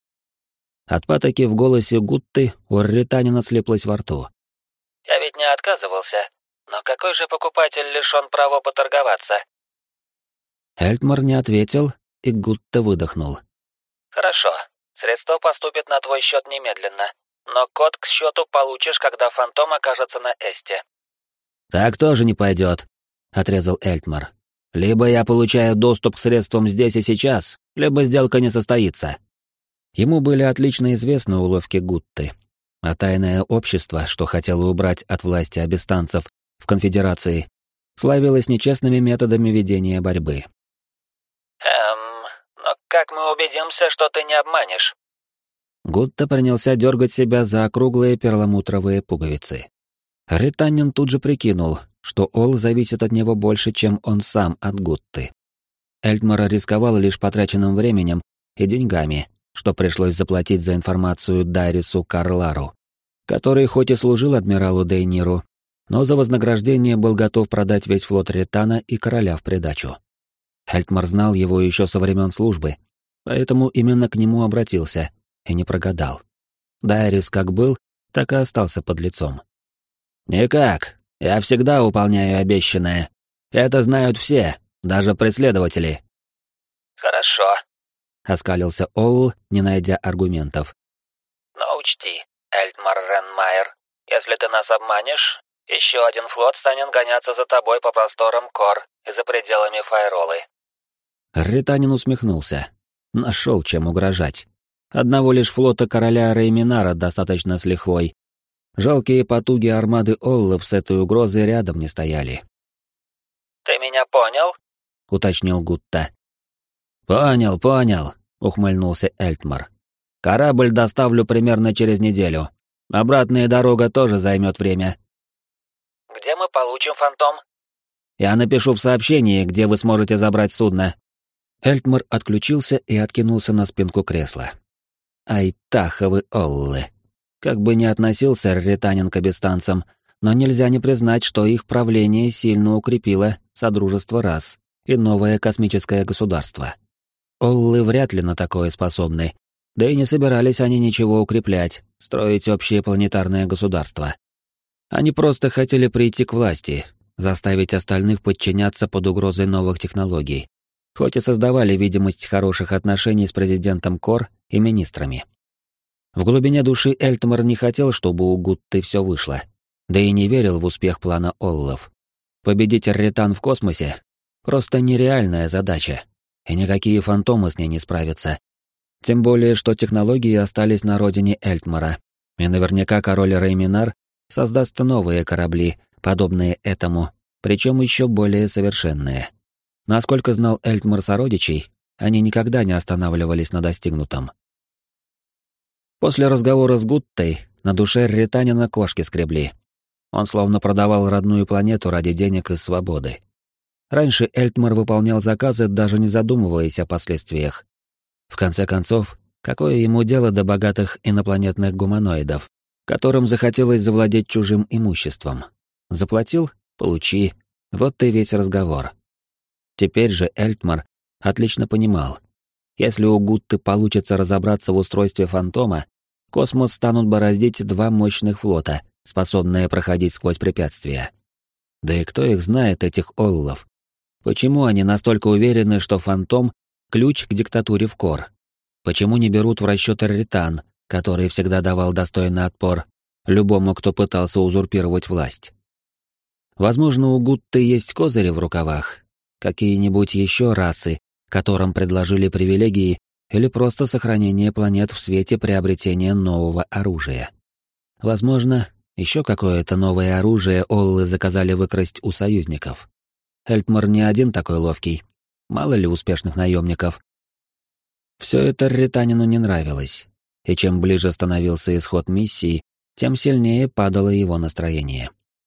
От патоки в голосе Гутты у Рретанина слиплось во рту. «Я ведь не отказывался. Но какой же покупатель лишён права поторговаться?» Эльтмар не ответил, и Гутта выдохнул. «Хорошо. Средства поступят на твой счет немедленно. Но код к счету получишь, когда фантом окажется на Эсте». «Так тоже не пойдет», — отрезал Эльтмар. «Либо я получаю доступ к средствам здесь и сейчас, либо сделка не состоится». Ему были отлично известны уловки Гутты, а тайное общество, что хотело убрать от власти абистанцев в конфедерации, славилось нечестными методами ведения борьбы. Но как мы убедимся, что ты не обманешь?» Гутта принялся дергать себя за округлые перламутровые пуговицы. Рретанин тут же прикинул, что Олл зависит от него больше, чем он сам от Гутты. Эльтмар рисковал лишь потраченным временем и деньгами, что пришлось заплатить за информацию Дайрису Карлару, который хоть и служил адмиралу Дейниру, но за вознаграждение был готов продать весь флот Рретана и короля в придачу. Эльтмар знал его еще со времен службы, поэтому именно к нему обратился и не прогадал. Дайрис как был, так и остался под лицом. «Никак. Я всегда выполняю обещанное. Это знают все, даже преследователи». «Хорошо», — оскалился Олл, не найдя аргументов. «Но учти, Эльтмар Ренмайер, если ты нас обманешь, еще один флот станет гоняться за тобой по просторам Кор и за пределами Файролы». Рретанин усмехнулся. Нашел, чем угрожать. Одного лишь флота короля Рейминара достаточно с лихвой. Жалкие потуги армады Оллов с этой угрозой рядом не стояли. «Ты меня понял?» — уточнил Гутта. «Понял», — ухмыльнулся Эльтмар. «Корабль доставлю примерно через неделю. Обратная дорога тоже займет время». «Где мы получим фантом?» «Я напишу в сообщении, где вы сможете забрать судно». Эльтмар отключился и откинулся на спинку кресла. Айтаховы Оллы. Как бы ни относился Рретанин к абистанцам, но нельзя не признать, что их правление сильно укрепило Содружество рас и новое космическое государство. Оллы вряд ли на такое способны, да и не собирались они ничего укреплять, строить общее планетарное государство. Они просто хотели прийти к власти, заставить остальных подчиняться под угрозой новых технологий. хоть и создавали видимость хороших отношений с президентом Кор и министрами. В глубине души Эльтмар не хотел, чтобы у Гутты все вышло, да и не верил в успех плана Оллов. Победить Рретан в космосе — просто нереальная задача, и никакие фантомы с ней не справятся. Тем более, что технологии остались на родине Эльтмара, и наверняка король Рейминар создаст новые корабли, подобные этому, причем еще более совершенные. Насколько знал Эльтмар сородичей, они никогда не останавливались на достигнутом. После разговора с Гуттой на душе Рретанина кошки скребли. Он словно продавал родную планету ради денег и свободы. Раньше Эльтмар выполнял заказы, даже не задумываясь о последствиях. В конце концов, какое ему дело до богатых инопланетных гуманоидов, которым захотелось завладеть чужим имуществом? Заплатил — получи. Вот и весь разговор. Теперь же Эльтмар отлично понимал, если у Гутты получится разобраться в устройстве фантома, космос станут бороздить два мощных флота, способные проходить сквозь препятствия. Да и кто их знает, этих Оллов? Почему они настолько уверены, что фантом — ключ к диктатуре в Кор? Почему не берут в расчет Рретан, который всегда давал достойный отпор любому, кто пытался узурпировать власть? Возможно, у Гутты есть козыри в рукавах, какие-нибудь еще расы, которым предложили привилегии или просто сохранение планет в свете приобретения нового оружия. Возможно, еще какое-то новое оружие Оллы заказали выкрасть у союзников. Эльтмар не один такой ловкий. Мало ли успешных наемников. Все это Рретанину не нравилось, и чем ближе становился исход миссии, тем сильнее падало его настроение.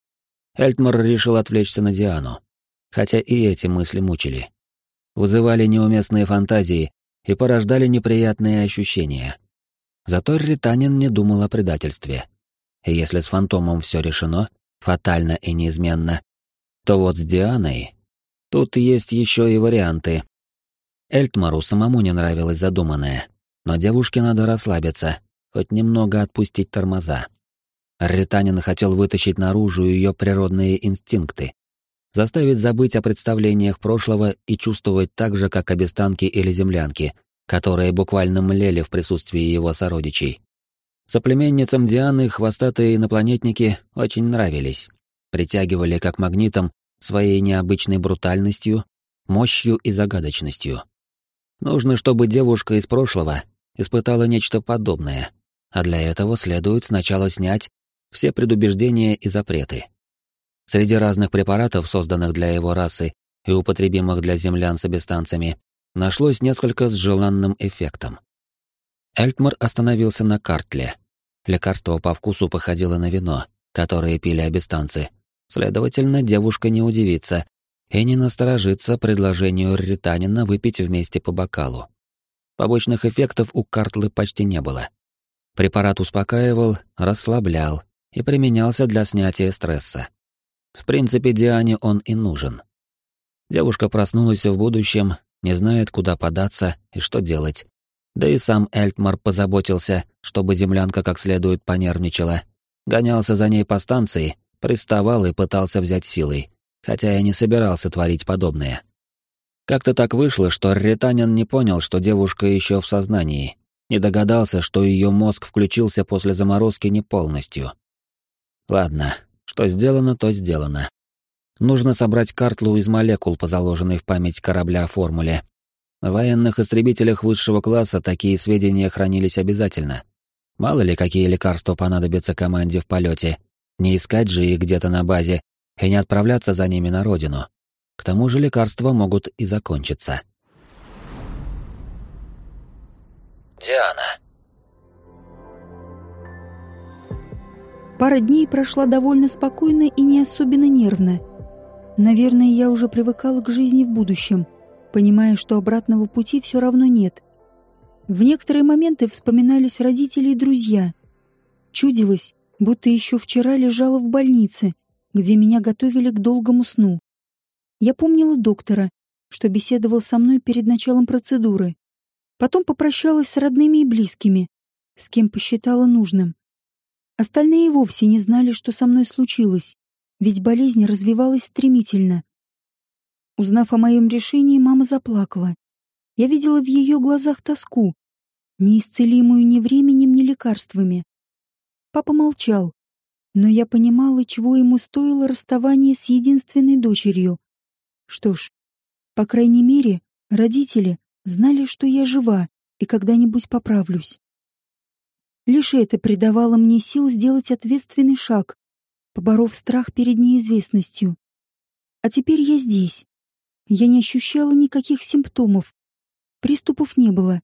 Эльтмар решил отвлечься на Диану, хотя и эти мысли мучили. Вызывали неуместные фантазии и порождали неприятные ощущения. Зато Рретанин не думал о предательстве. И если с фантомом все решено, фатально и неизменно, то вот с Дианой тут есть еще и варианты. Эльтмару самому не нравилось задуманное, но девушке надо расслабиться, хоть немного отпустить тормоза. Рретанин хотел вытащить наружу ее природные инстинкты, заставить забыть о представлениях прошлого и чувствовать так же, как обестанки или землянки, которые буквально млели в присутствии его сородичей. Соплеменницам Дианы хвостатые инопланетники очень нравились, притягивали как магнитом своей необычной брутальностью, мощью и загадочностью. Нужно, чтобы девушка из прошлого испытала нечто подобное, а для этого следует сначала снять все предубеждения и запреты. Среди разных препаратов, созданных для его расы и употребимых для землян с обестанцами, нашлось несколько с желанным эффектом. Эльтмар остановился на картле. Лекарство по вкусу походило на вино, которое пили обестанцы. Следовательно, девушка не удивится и не насторожится предложению Рретанина выпить вместе по бокалу. Побочных эффектов у картлы почти не было. Препарат успокаивал, расслаблял и применялся для снятия стресса. В принципе, Диане он и нужен. Девушка проснулась в будущем, не знает, куда податься и что делать. Да и сам Эльтмар позаботился, чтобы землянка как следует понервничала. Гонялся за ней по станции, приставал и пытался взять силой, хотя я не собирался творить подобное. Как-то так вышло, что Рретанин не понял, что девушка еще в сознании, не догадался, что ее мозг включился после заморозки не полностью. Ладно, что сделано, то сделано. Нужно собрать картлу из молекул по заложенной в память корабля формуле. В военных истребителях высшего класса такие сведения хранились обязательно. Мало ли, какие лекарства понадобятся команде в полете. Не искать же их где-то на базе и не отправляться за ними на родину. К тому же лекарства могут и закончиться. Диана. Пара дней прошла довольно спокойно и не особенно нервно. Наверное, я уже привыкала к жизни в будущем, понимая, что обратного пути все равно нет. В некоторые моменты вспоминались родители и друзья. Чудилось, будто еще вчера лежала в больнице, где меня готовили к долгому сну. Я помнила доктора, что беседовал со мной перед началом процедуры. Потом попрощалась с родными и близкими, с кем посчитала нужным. Остальные вовсе не знали, что со мной случилось, ведь болезнь развивалась стремительно. Узнав о моем решении, мама заплакала. Я видела в ее глазах тоску, неисцелимую ни временем, ни лекарствами. Папа молчал, но я понимала, чего ему стоило расставание с единственной дочерью. Что ж, по крайней мере, родители знали, что я жива и когда-нибудь поправлюсь. Лишь это придавало мне сил сделать ответственный шаг, поборов страх перед неизвестностью. А теперь я здесь. Я не ощущала никаких симптомов. Приступов не было.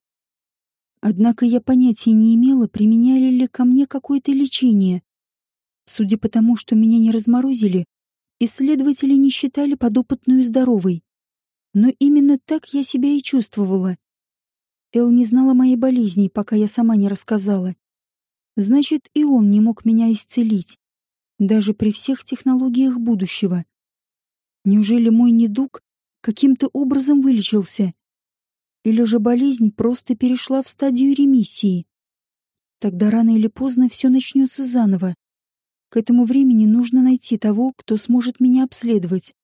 Однако я понятия не имела, применяли ли ко мне какое-то лечение. Судя по тому, что меня не разморозили, исследователи не считали подопытную здоровой. Но именно так я себя и чувствовала. Эл не знала моей болезни, пока я сама не рассказала. Значит, и он не мог меня исцелить, даже при всех технологиях будущего. Неужели мой недуг каким-то образом вылечился? Или же болезнь просто перешла в стадию ремиссии? Тогда рано или поздно все начнется заново. К этому времени нужно найти того, кто сможет меня обследовать.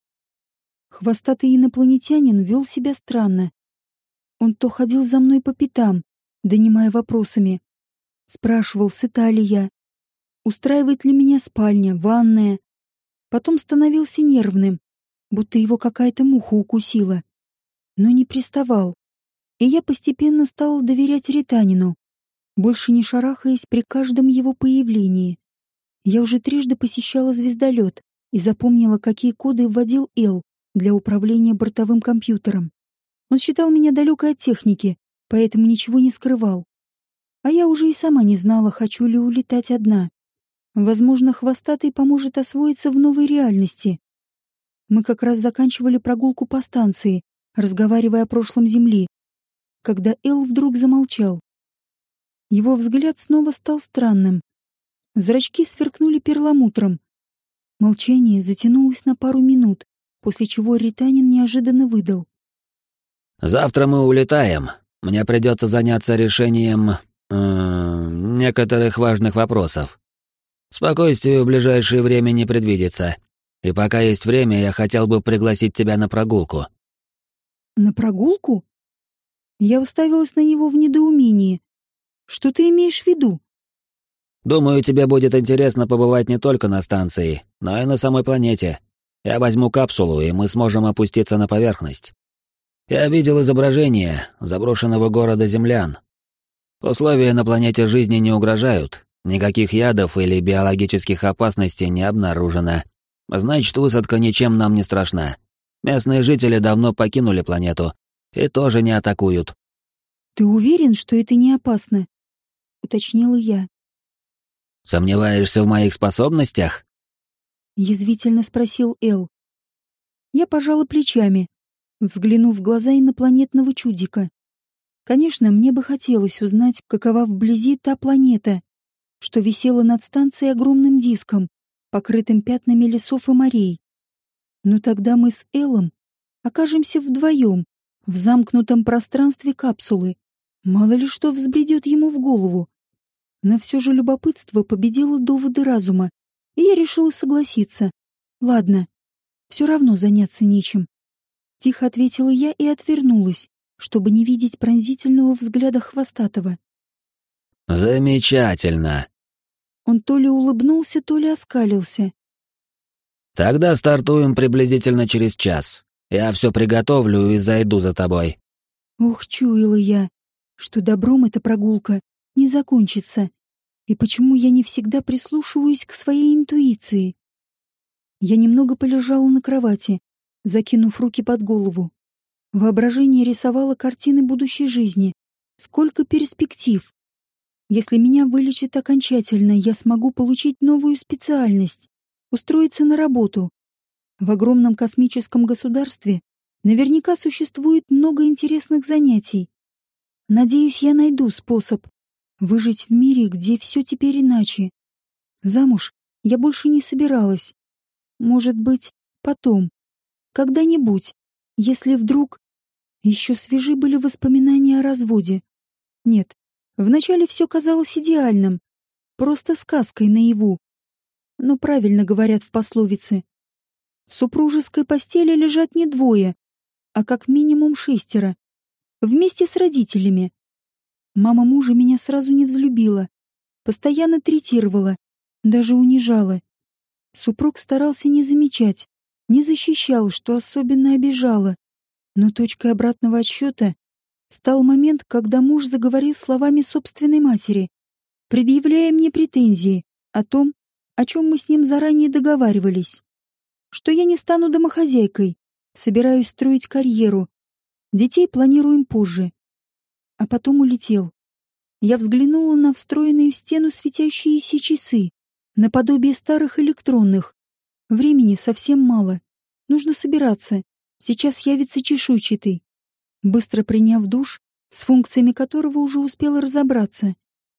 Хвостатый инопланетянин вел себя странно. Он то ходил за мной по пятам, донимая вопросами. Спрашивал, сыта ли я, устраивает ли меня спальня, ванная. Потом становился нервным, будто его какая-то муха укусила. Но не приставал. И я постепенно стала доверять Ританину, больше не шарахаясь при каждом его появлении. Я уже трижды посещала звездолет и запомнила, какие коды вводил Эл для управления бортовым компьютером. Он считал меня далекой от техники, поэтому ничего не скрывал. А я уже и сама не знала, хочу ли улетать одна. Возможно, хвостатый поможет освоиться в новой реальности. Мы как раз заканчивали прогулку по станции, разговаривая о прошлом Земли, когда Эл вдруг замолчал. Его взгляд снова стал странным. Зрачки сверкнули перламутром. Молчание затянулось на пару минут, после чего Ританин неожиданно выдал. «Завтра мы улетаем. Мне придется заняться решением некоторых важных вопросов. Спокойствию в ближайшее время не предвидится. И пока есть время, я хотел бы пригласить тебя на прогулку». «На прогулку?» Я уставилась на него в недоумении. «Что ты имеешь в виду?» «Думаю, тебе будет интересно побывать не только на станции, но и на самой планете. Я возьму капсулу, и мы сможем опуститься на поверхность. Я видел изображение заброшенного города землян. Условия на планете жизни не угрожают, никаких ядов или биологических опасностей не обнаружено. Значит, высадка ничем нам не страшна. Местные жители давно покинули планету и тоже не атакуют». «Ты уверен, что это не опасно?» — уточнила я. «Сомневаешься в моих способностях?» — язвительно спросил Эл. Я пожала плечами, взглянув в глаза инопланетного чудика. Конечно, мне бы хотелось узнать, какова вблизи та планета, что висела над станцией огромным диском, покрытым пятнами лесов и морей. Но тогда мы с Элом окажемся вдвоем в замкнутом пространстве капсулы. Мало ли что взбредет ему в голову. Но все же любопытство победило доводы разума, и я решила согласиться. Ладно, все равно заняться нечем. Тихо ответила я и отвернулась, чтобы не видеть пронзительного взгляда хвостатого. «Замечательно!» Он то ли улыбнулся, то ли оскалился. «Тогда стартуем приблизительно через час. Я все приготовлю и зайду за тобой». Ох, чуяла я, что добром эта прогулка не закончится. И почему я не всегда прислушиваюсь к своей интуиции? Я немного полежала на кровати, закинув руки под голову. Воображение рисовало картины будущей жизни. Сколько перспектив! Если меня вылечат окончательно, я смогу получить новую специальность, устроиться на работу. В огромном космическом государстве наверняка существует много интересных занятий. Надеюсь, я найду способ выжить в мире, где все теперь иначе. Замуж я больше не собиралась. Может быть, потом, когда-нибудь, если вдруг... Еще свежи были воспоминания о разводе. Нет, вначале все казалось идеальным, просто сказкой наяву. Но правильно говорят в пословице: В супружеской постели лежат не двое, а как минимум 6, вместе с родителями. Мама мужа меня сразу не взлюбила, постоянно третировала, даже унижала. Супруг старался не замечать, не защищал, что особенно обижало. Но точкой обратного отсчета стал момент, когда муж заговорил словами собственной матери, предъявляя мне претензии о том, о чем мы с ним заранее договаривались. Что я не стану домохозяйкой, собираюсь строить карьеру, детей планируем позже. А потом улетел. Я взглянула на встроенные в стену светящиеся часы, наподобие старых электронных. Времени совсем мало. Нужно собираться. Сейчас явится чешуйчатый. Быстро приняв душ, с функциями которого уже успела разобраться.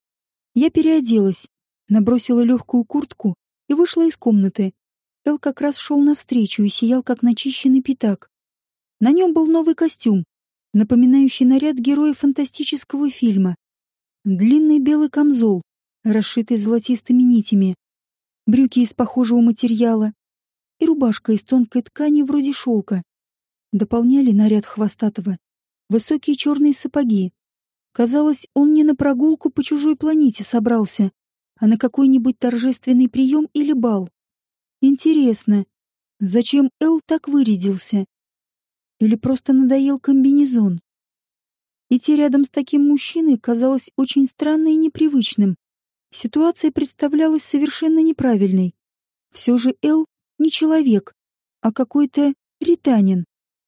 Я переоделась, набросила легкую куртку и вышла из комнаты. Эл как раз шел навстречу и сиял, как начищенный пятак. На нем был новый костюм, напоминающий наряд героя фантастического фильма. Длинный белый камзол, расшитый золотистыми нитями, брюки из похожего материала и рубашка из тонкой ткани вроде шелка. Дополняли наряд хвостатого высокие черные сапоги. Казалось, он не на прогулку по чужой планете собрался, а на какой-нибудь торжественный прием или бал. Интересно, зачем Эл так вырядился? Или просто надоел комбинезон? Идти рядом с таким мужчиной казалось очень странно и непривычным. Ситуация представлялась совершенно неправильной. Все же Эл не человек, а какой-то ританин.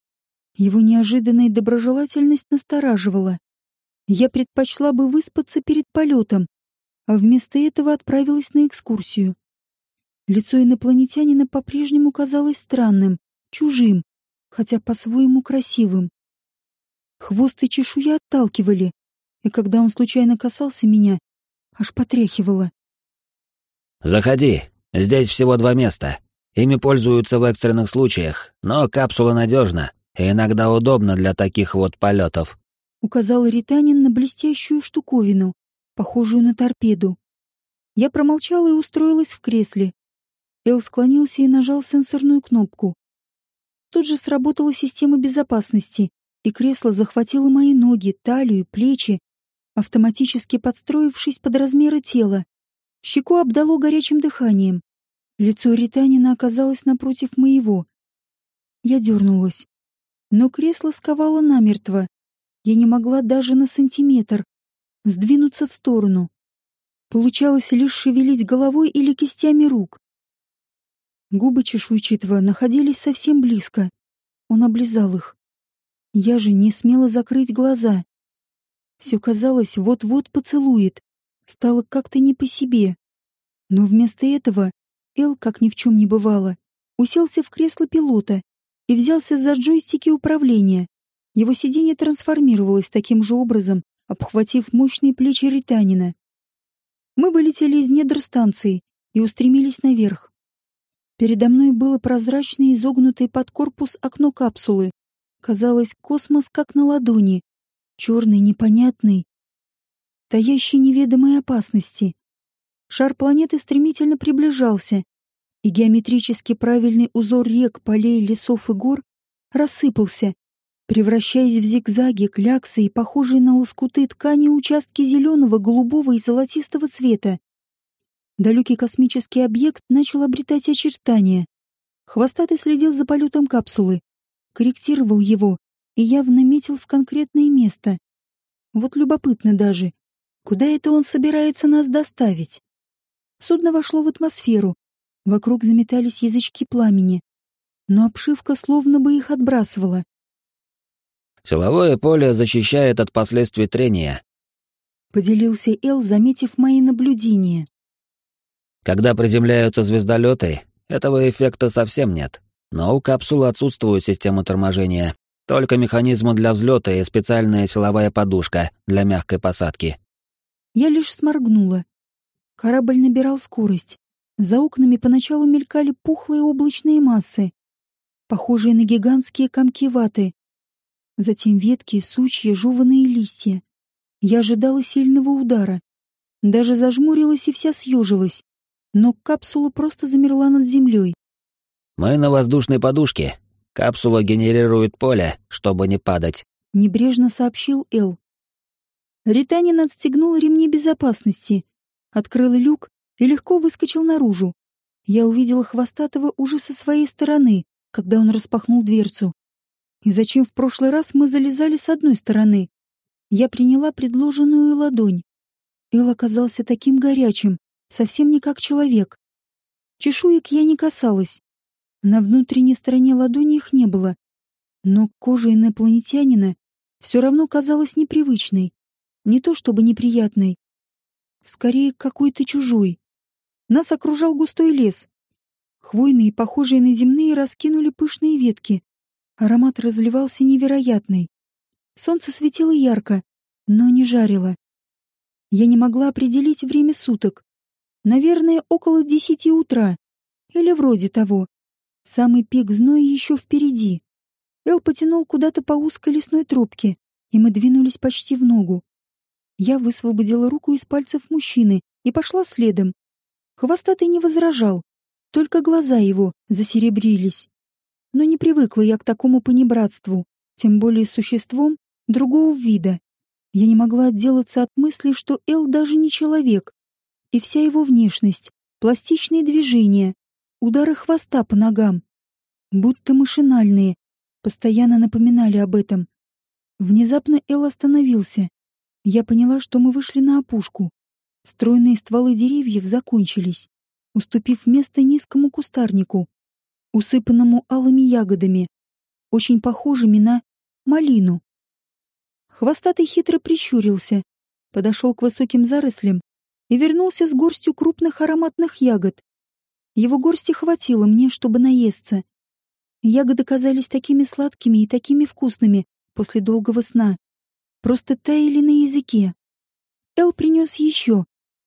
Его неожиданная доброжелательность настораживала. Я предпочла бы выспаться перед полетом, а вместо этого отправилась на экскурсию. Лицо инопланетянина по-прежнему казалось странным, чужим, хотя по-своему красивым. Хвост и чешуя отталкивали, и когда он случайно касался меня, аж потряхивало. «Заходи, здесь всего 2 места. Ими пользуются в экстренных случаях, но капсула надежна и иногда удобна для таких вот полетов», — указал ританин на блестящую штуковину, похожую на торпеду. Я промолчала и устроилась в кресле. Эл склонился и нажал сенсорную кнопку. Тут же сработала система безопасности, и кресло захватило мои ноги, талию, плечи, автоматически подстроившись под размеры тела. Щеку обдало горячим дыханием. Лицо ританина оказалось напротив моего. Я дернулась. Но кресло сковало намертво. Я не могла даже на сантиметр сдвинуться в сторону. Получалось лишь шевелить головой или кистями рук. Губы чешуйчатого находились совсем близко. Он облизал их. Я же не смела закрыть глаза. Все казалось, вот-вот поцелует. Стало как-то не по себе. Но вместо этого Эл, как ни в чем не бывало, уселся в кресло пилота и взялся за джойстики управления. Его сиденье трансформировалось таким же образом, обхватив мощные плечи ританина. Мы вылетели из недр станции и устремились наверх. Передо мной было прозрачное изогнутое под корпус окно капсулы. Казалось, космос как на ладони, черный, непонятный, таящий неведомой опасности. Шар планеты стремительно приближался, и геометрически правильный узор рек, полей, лесов и гор рассыпался, превращаясь в зигзаги, кляксы и похожие на лоскуты ткани участки зеленого, голубого и золотистого цвета. Далекий космический объект начал обретать очертания. Хвостатый следил за полетом капсулы, корректировал его и явно метил в конкретное место. Вот любопытно даже, куда это он собирается нас доставить? Судно вошло в атмосферу. Вокруг заметались язычки пламени, но обшивка словно бы их отбрасывала. «Силовое поле защищает от последствий трения», — поделился Эл, заметив мои наблюдения. «Когда приземляются звездолеты, этого эффекта совсем нет. Но у капсулы отсутствует система торможения, только механизмы для взлета и специальная силовая подушка для мягкой посадки». Я лишь сморгнула. Корабль набирал скорость. За окнами поначалу мелькали пухлые облачные массы, похожие на гигантские комки ваты. Затем ветки, сучья, жеваные листья. Я ожидала сильного удара. Даже зажмурилась и вся съежилась. Но капсула просто замерла над землей. Мы на воздушной подушке. Капсула генерирует поле, чтобы не падать. Небрежно сообщил Эл. Ританин отстегнул ремни безопасности, открыл люк и легко выскочил наружу. Я увидела Хвостатого уже со своей стороны, когда он распахнул дверцу. И зачем в прошлый раз мы залезали с одной стороны? Я приняла предложенную ладонь. Эл оказался таким горячим, совсем не как человек. Чешуек я не касалась. На внутренней стороне ладони их не было. Но кожа инопланетянина все равно казалась непривычной. Не то чтобы неприятной. Скорее, какой-то чужой. Нас окружал густой лес. Хвойные, похожие на земные, раскинули пышные ветки. Аромат разливался невероятный. Солнце светило ярко, но не жарило. Я не могла определить время суток. Наверное, около 10 утра. Или вроде того. Самый пик зноя еще впереди. Эл потянул куда-то по узкой лесной тропке, и мы двинулись почти в ногу. Я высвободила руку из пальцев мужчины и пошла следом. Хвостатый не возражал, только глаза его засеребрились. Но не привыкла я к такому понебратству, тем более с существом другого вида. Я не могла отделаться от мысли, что Эл даже не человек, и вся его внешность, пластичные движения, удары хвоста по ногам, будто машинальные, постоянно напоминали об этом. Внезапно Эл остановился. Я поняла, что мы вышли на опушку. Стройные стволы деревьев закончились, уступив место низкому кустарнику, усыпанному алыми ягодами, очень похожими на малину. Хвостатый хитро прищурился, подошел к высоким зарослям и вернулся с горстью крупных ароматных ягод. Его горсти хватило мне, чтобы наесться. Ягоды казались такими сладкими и такими вкусными после долгого сна. Просто таяли на языке. Эл принес еще.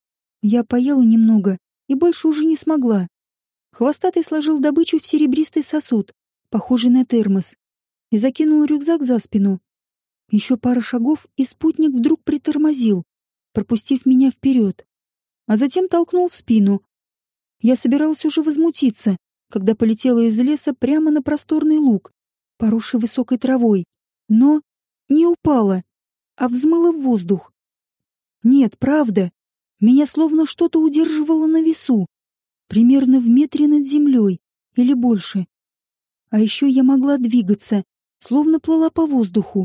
Я поела немного и больше уже не смогла. Хвостатый сложил добычу в серебристый сосуд, похожий на термос, и закинул рюкзак за спину. Еще пара шагов, и спутник вдруг притормозил, пропустив меня вперед, а затем толкнул в спину. Я собиралась уже возмутиться, когда полетела из леса прямо на просторный луг, поросший высокой травой, но не упала, а взмыла в воздух. Нет, правда, меня словно что-то удерживало на весу, примерно в метре над землей или больше. А еще я могла двигаться, словно плыла по воздуху.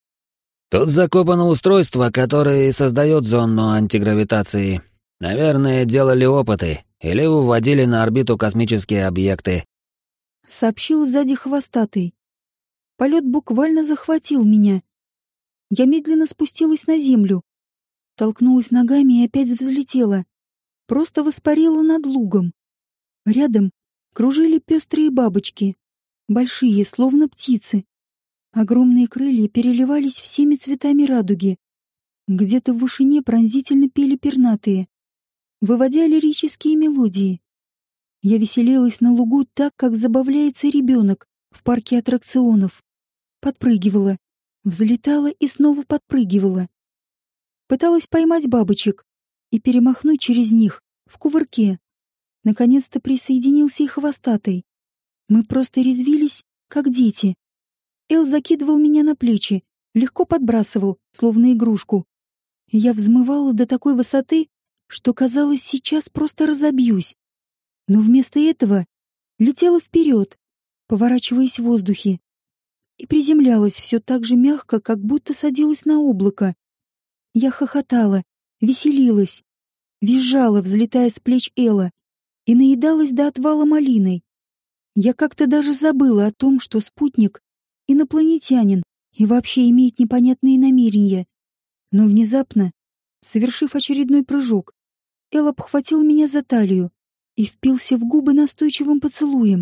Тут закопано устройство, которое создает зону антигравитации. Наверное, делали опыты или выводили на орбиту космические объекты. Сообщил сзади Хвостатый. Полет буквально захватил меня. Я медленно спустилась на землю, толкнулась ногами и опять взлетела. Просто воспарила над лугом. Рядом кружили пестрые бабочки, большие, словно птицы. Огромные крылья переливались всеми цветами радуги. Где-то в вышине пронзительно пели пернатые, выводя лирические мелодии. Я веселилась на лугу так, как забавляется ребенок в парке аттракционов. Подпрыгивала, взлетала и снова подпрыгивала. Пыталась поймать бабочек и перемахнуть через них в кувырке. Наконец-то присоединился и Хвостатый. Мы просто резвились, как дети. Эл закидывал меня на плечи, легко подбрасывал, словно игрушку. Я взмывала до такой высоты, что, казалось, сейчас просто разобьюсь. Но вместо этого летела вперед, поворачиваясь в воздухе, и приземлялась все так же мягко, как будто садилась на облако. Я хохотала, веселилась, визжала, взлетая с плеч Эла, и наедалась до отвала малиной. Я как-то даже забыла о том, что спутник — инопланетянин и вообще имеет непонятные намерения. Но внезапно, совершив очередной прыжок, Эл обхватил меня за талию и впился в губы настойчивым поцелуем.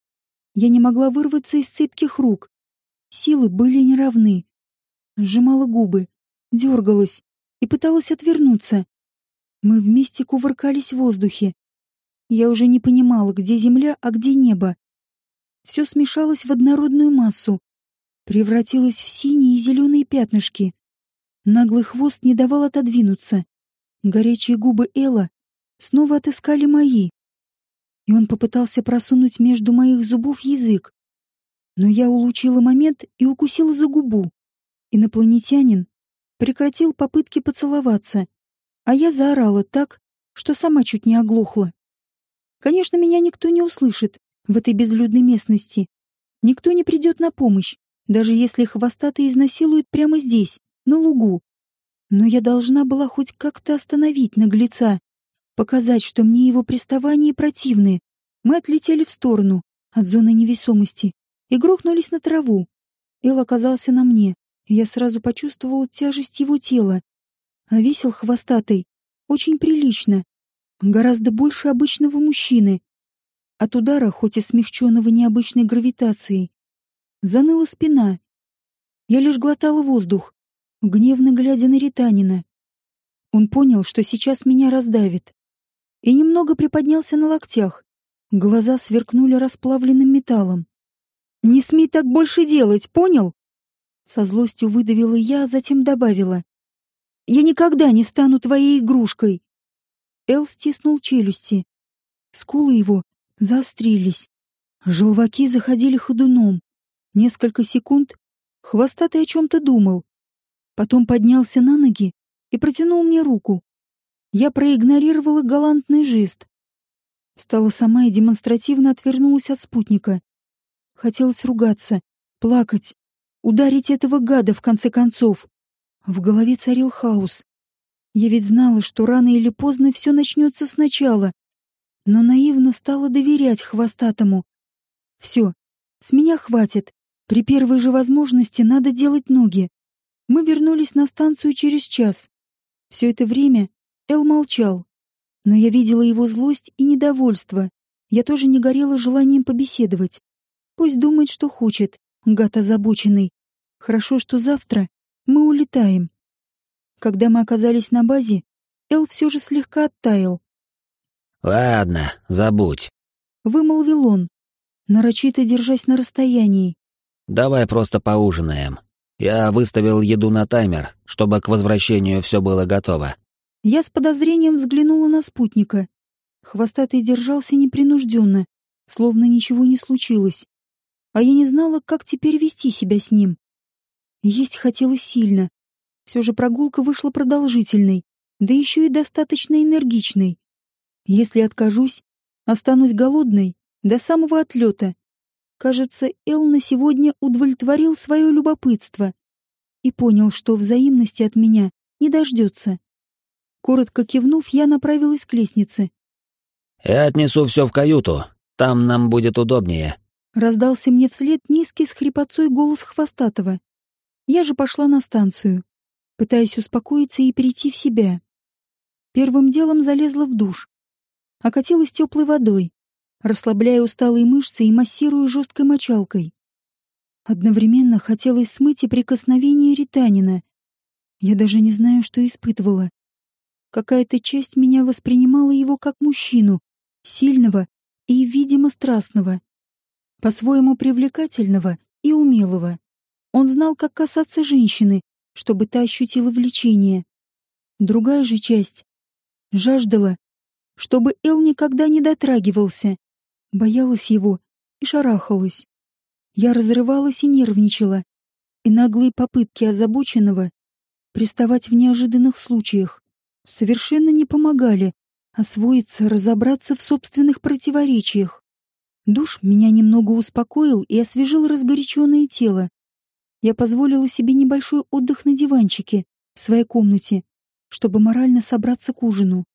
Я не могла вырваться из цепких рук. Силы были неравны. Сжимала губы, дергалась и пыталась отвернуться. Мы вместе кувыркались в воздухе. Я уже не понимала, где земля, а где небо. Все смешалось в однородную массу, превратилось в синие и зеленые пятнышки. Наглый хвост не давал отодвинуться. Горячие губы Эла снова отыскали мои. и он попытался просунуть между моих зубов язык. Но я улучила момент и укусила за губу. Инопланетянин прекратил попытки поцеловаться, а я заорала так, что сама чуть не оглохла. Конечно, меня никто не услышит в этой безлюдной местности. Никто не придет на помощь, даже если хвостатый изнасилует прямо здесь, на лугу. Но я должна была хоть как-то остановить наглеца, показать, что мне его приставания противны. Мы отлетели в сторону от зоны невесомости и грохнулись на траву. Эл оказался на мне, и я сразу почувствовала тяжесть его тела. А весил хвостатый очень прилично, гораздо больше обычного мужчины. От удара, хоть и смягченного необычной гравитацией, заныла спина. Я лишь глотала воздух, гневно глядя на Ританина. Он понял, что сейчас меня раздавит, и немного приподнялся на локтях. Глаза сверкнули расплавленным металлом. «Не смей так больше делать, понял?» Со злостью выдавила я, а затем добавила. «Я никогда не стану твоей игрушкой!» Эл стиснул челюсти. Скулы его заострились. Желваки заходили ходуном. Несколько секунд хвостатый о чем-то думал. Потом поднялся на ноги и протянул мне руку. Я проигнорировала галантный жест. Встала сама и демонстративно отвернулась от спутника. Хотелось ругаться, плакать, ударить этого гада в конце концов. В голове царил хаос. Я ведь знала, что рано или поздно все начнется сначала, но наивно стала доверять хвостатому. Все, с меня хватит. При первой же возможности надо делать ноги. Мы вернулись на станцию через час. Все это время Эл молчал, но я видела его злость и недовольство. Я тоже не горела желанием побеседовать. Пусть думает, что хочет, гад озабоченный. Хорошо, что завтра мы улетаем. Когда мы оказались на базе, Эл все же слегка оттаял. «Ладно, забудь», — вымолвил он, нарочито держась на расстоянии. «давай просто поужинаем. Я выставил еду на таймер, чтобы к возвращению все было готово». Я с подозрением взглянула на спутника. Хвостатый держался непринужденно, словно ничего не случилось. А я не знала, как теперь вести себя с ним. Есть хотелось сильно. Все же прогулка вышла продолжительной, да еще и достаточно энергичной. Если откажусь, останусь голодной до самого отлета. Кажется, Эл на сегодня удовлетворил свое любопытство и понял, что взаимности от меня не дождется. Коротко кивнув, я направилась к лестнице. «Я отнесу все в каюту, там нам будет удобнее». Раздался мне вслед низкий с хрипотцой голос хвостатого. Я же пошла на станцию, пытаясь успокоиться и перейти в себя. Первым делом залезла в душ. Окатилась теплой водой, расслабляя усталые мышцы и массируя жесткой мочалкой. Одновременно хотелось смыть и прикосновение Ританина. Я даже не знаю, что испытывала. Какая-то часть меня воспринимала его как мужчину, сильного и, видимо, страстного, по-своему привлекательного и умелого. Он знал, как касаться женщины, чтобы та ощутила влечение. Другая же часть жаждала, чтобы Эл никогда не дотрагивался, боялась его и шарахалась. Я разрывалась и нервничала, и наглые попытки озабоченного приставать в неожиданных случаях совершенно не помогали освоиться, разобраться в собственных противоречиях. Душ меня немного успокоил и освежил разгоряченное тело. Я позволила себе небольшой отдых на диванчике в своей комнате, чтобы морально собраться к ужину.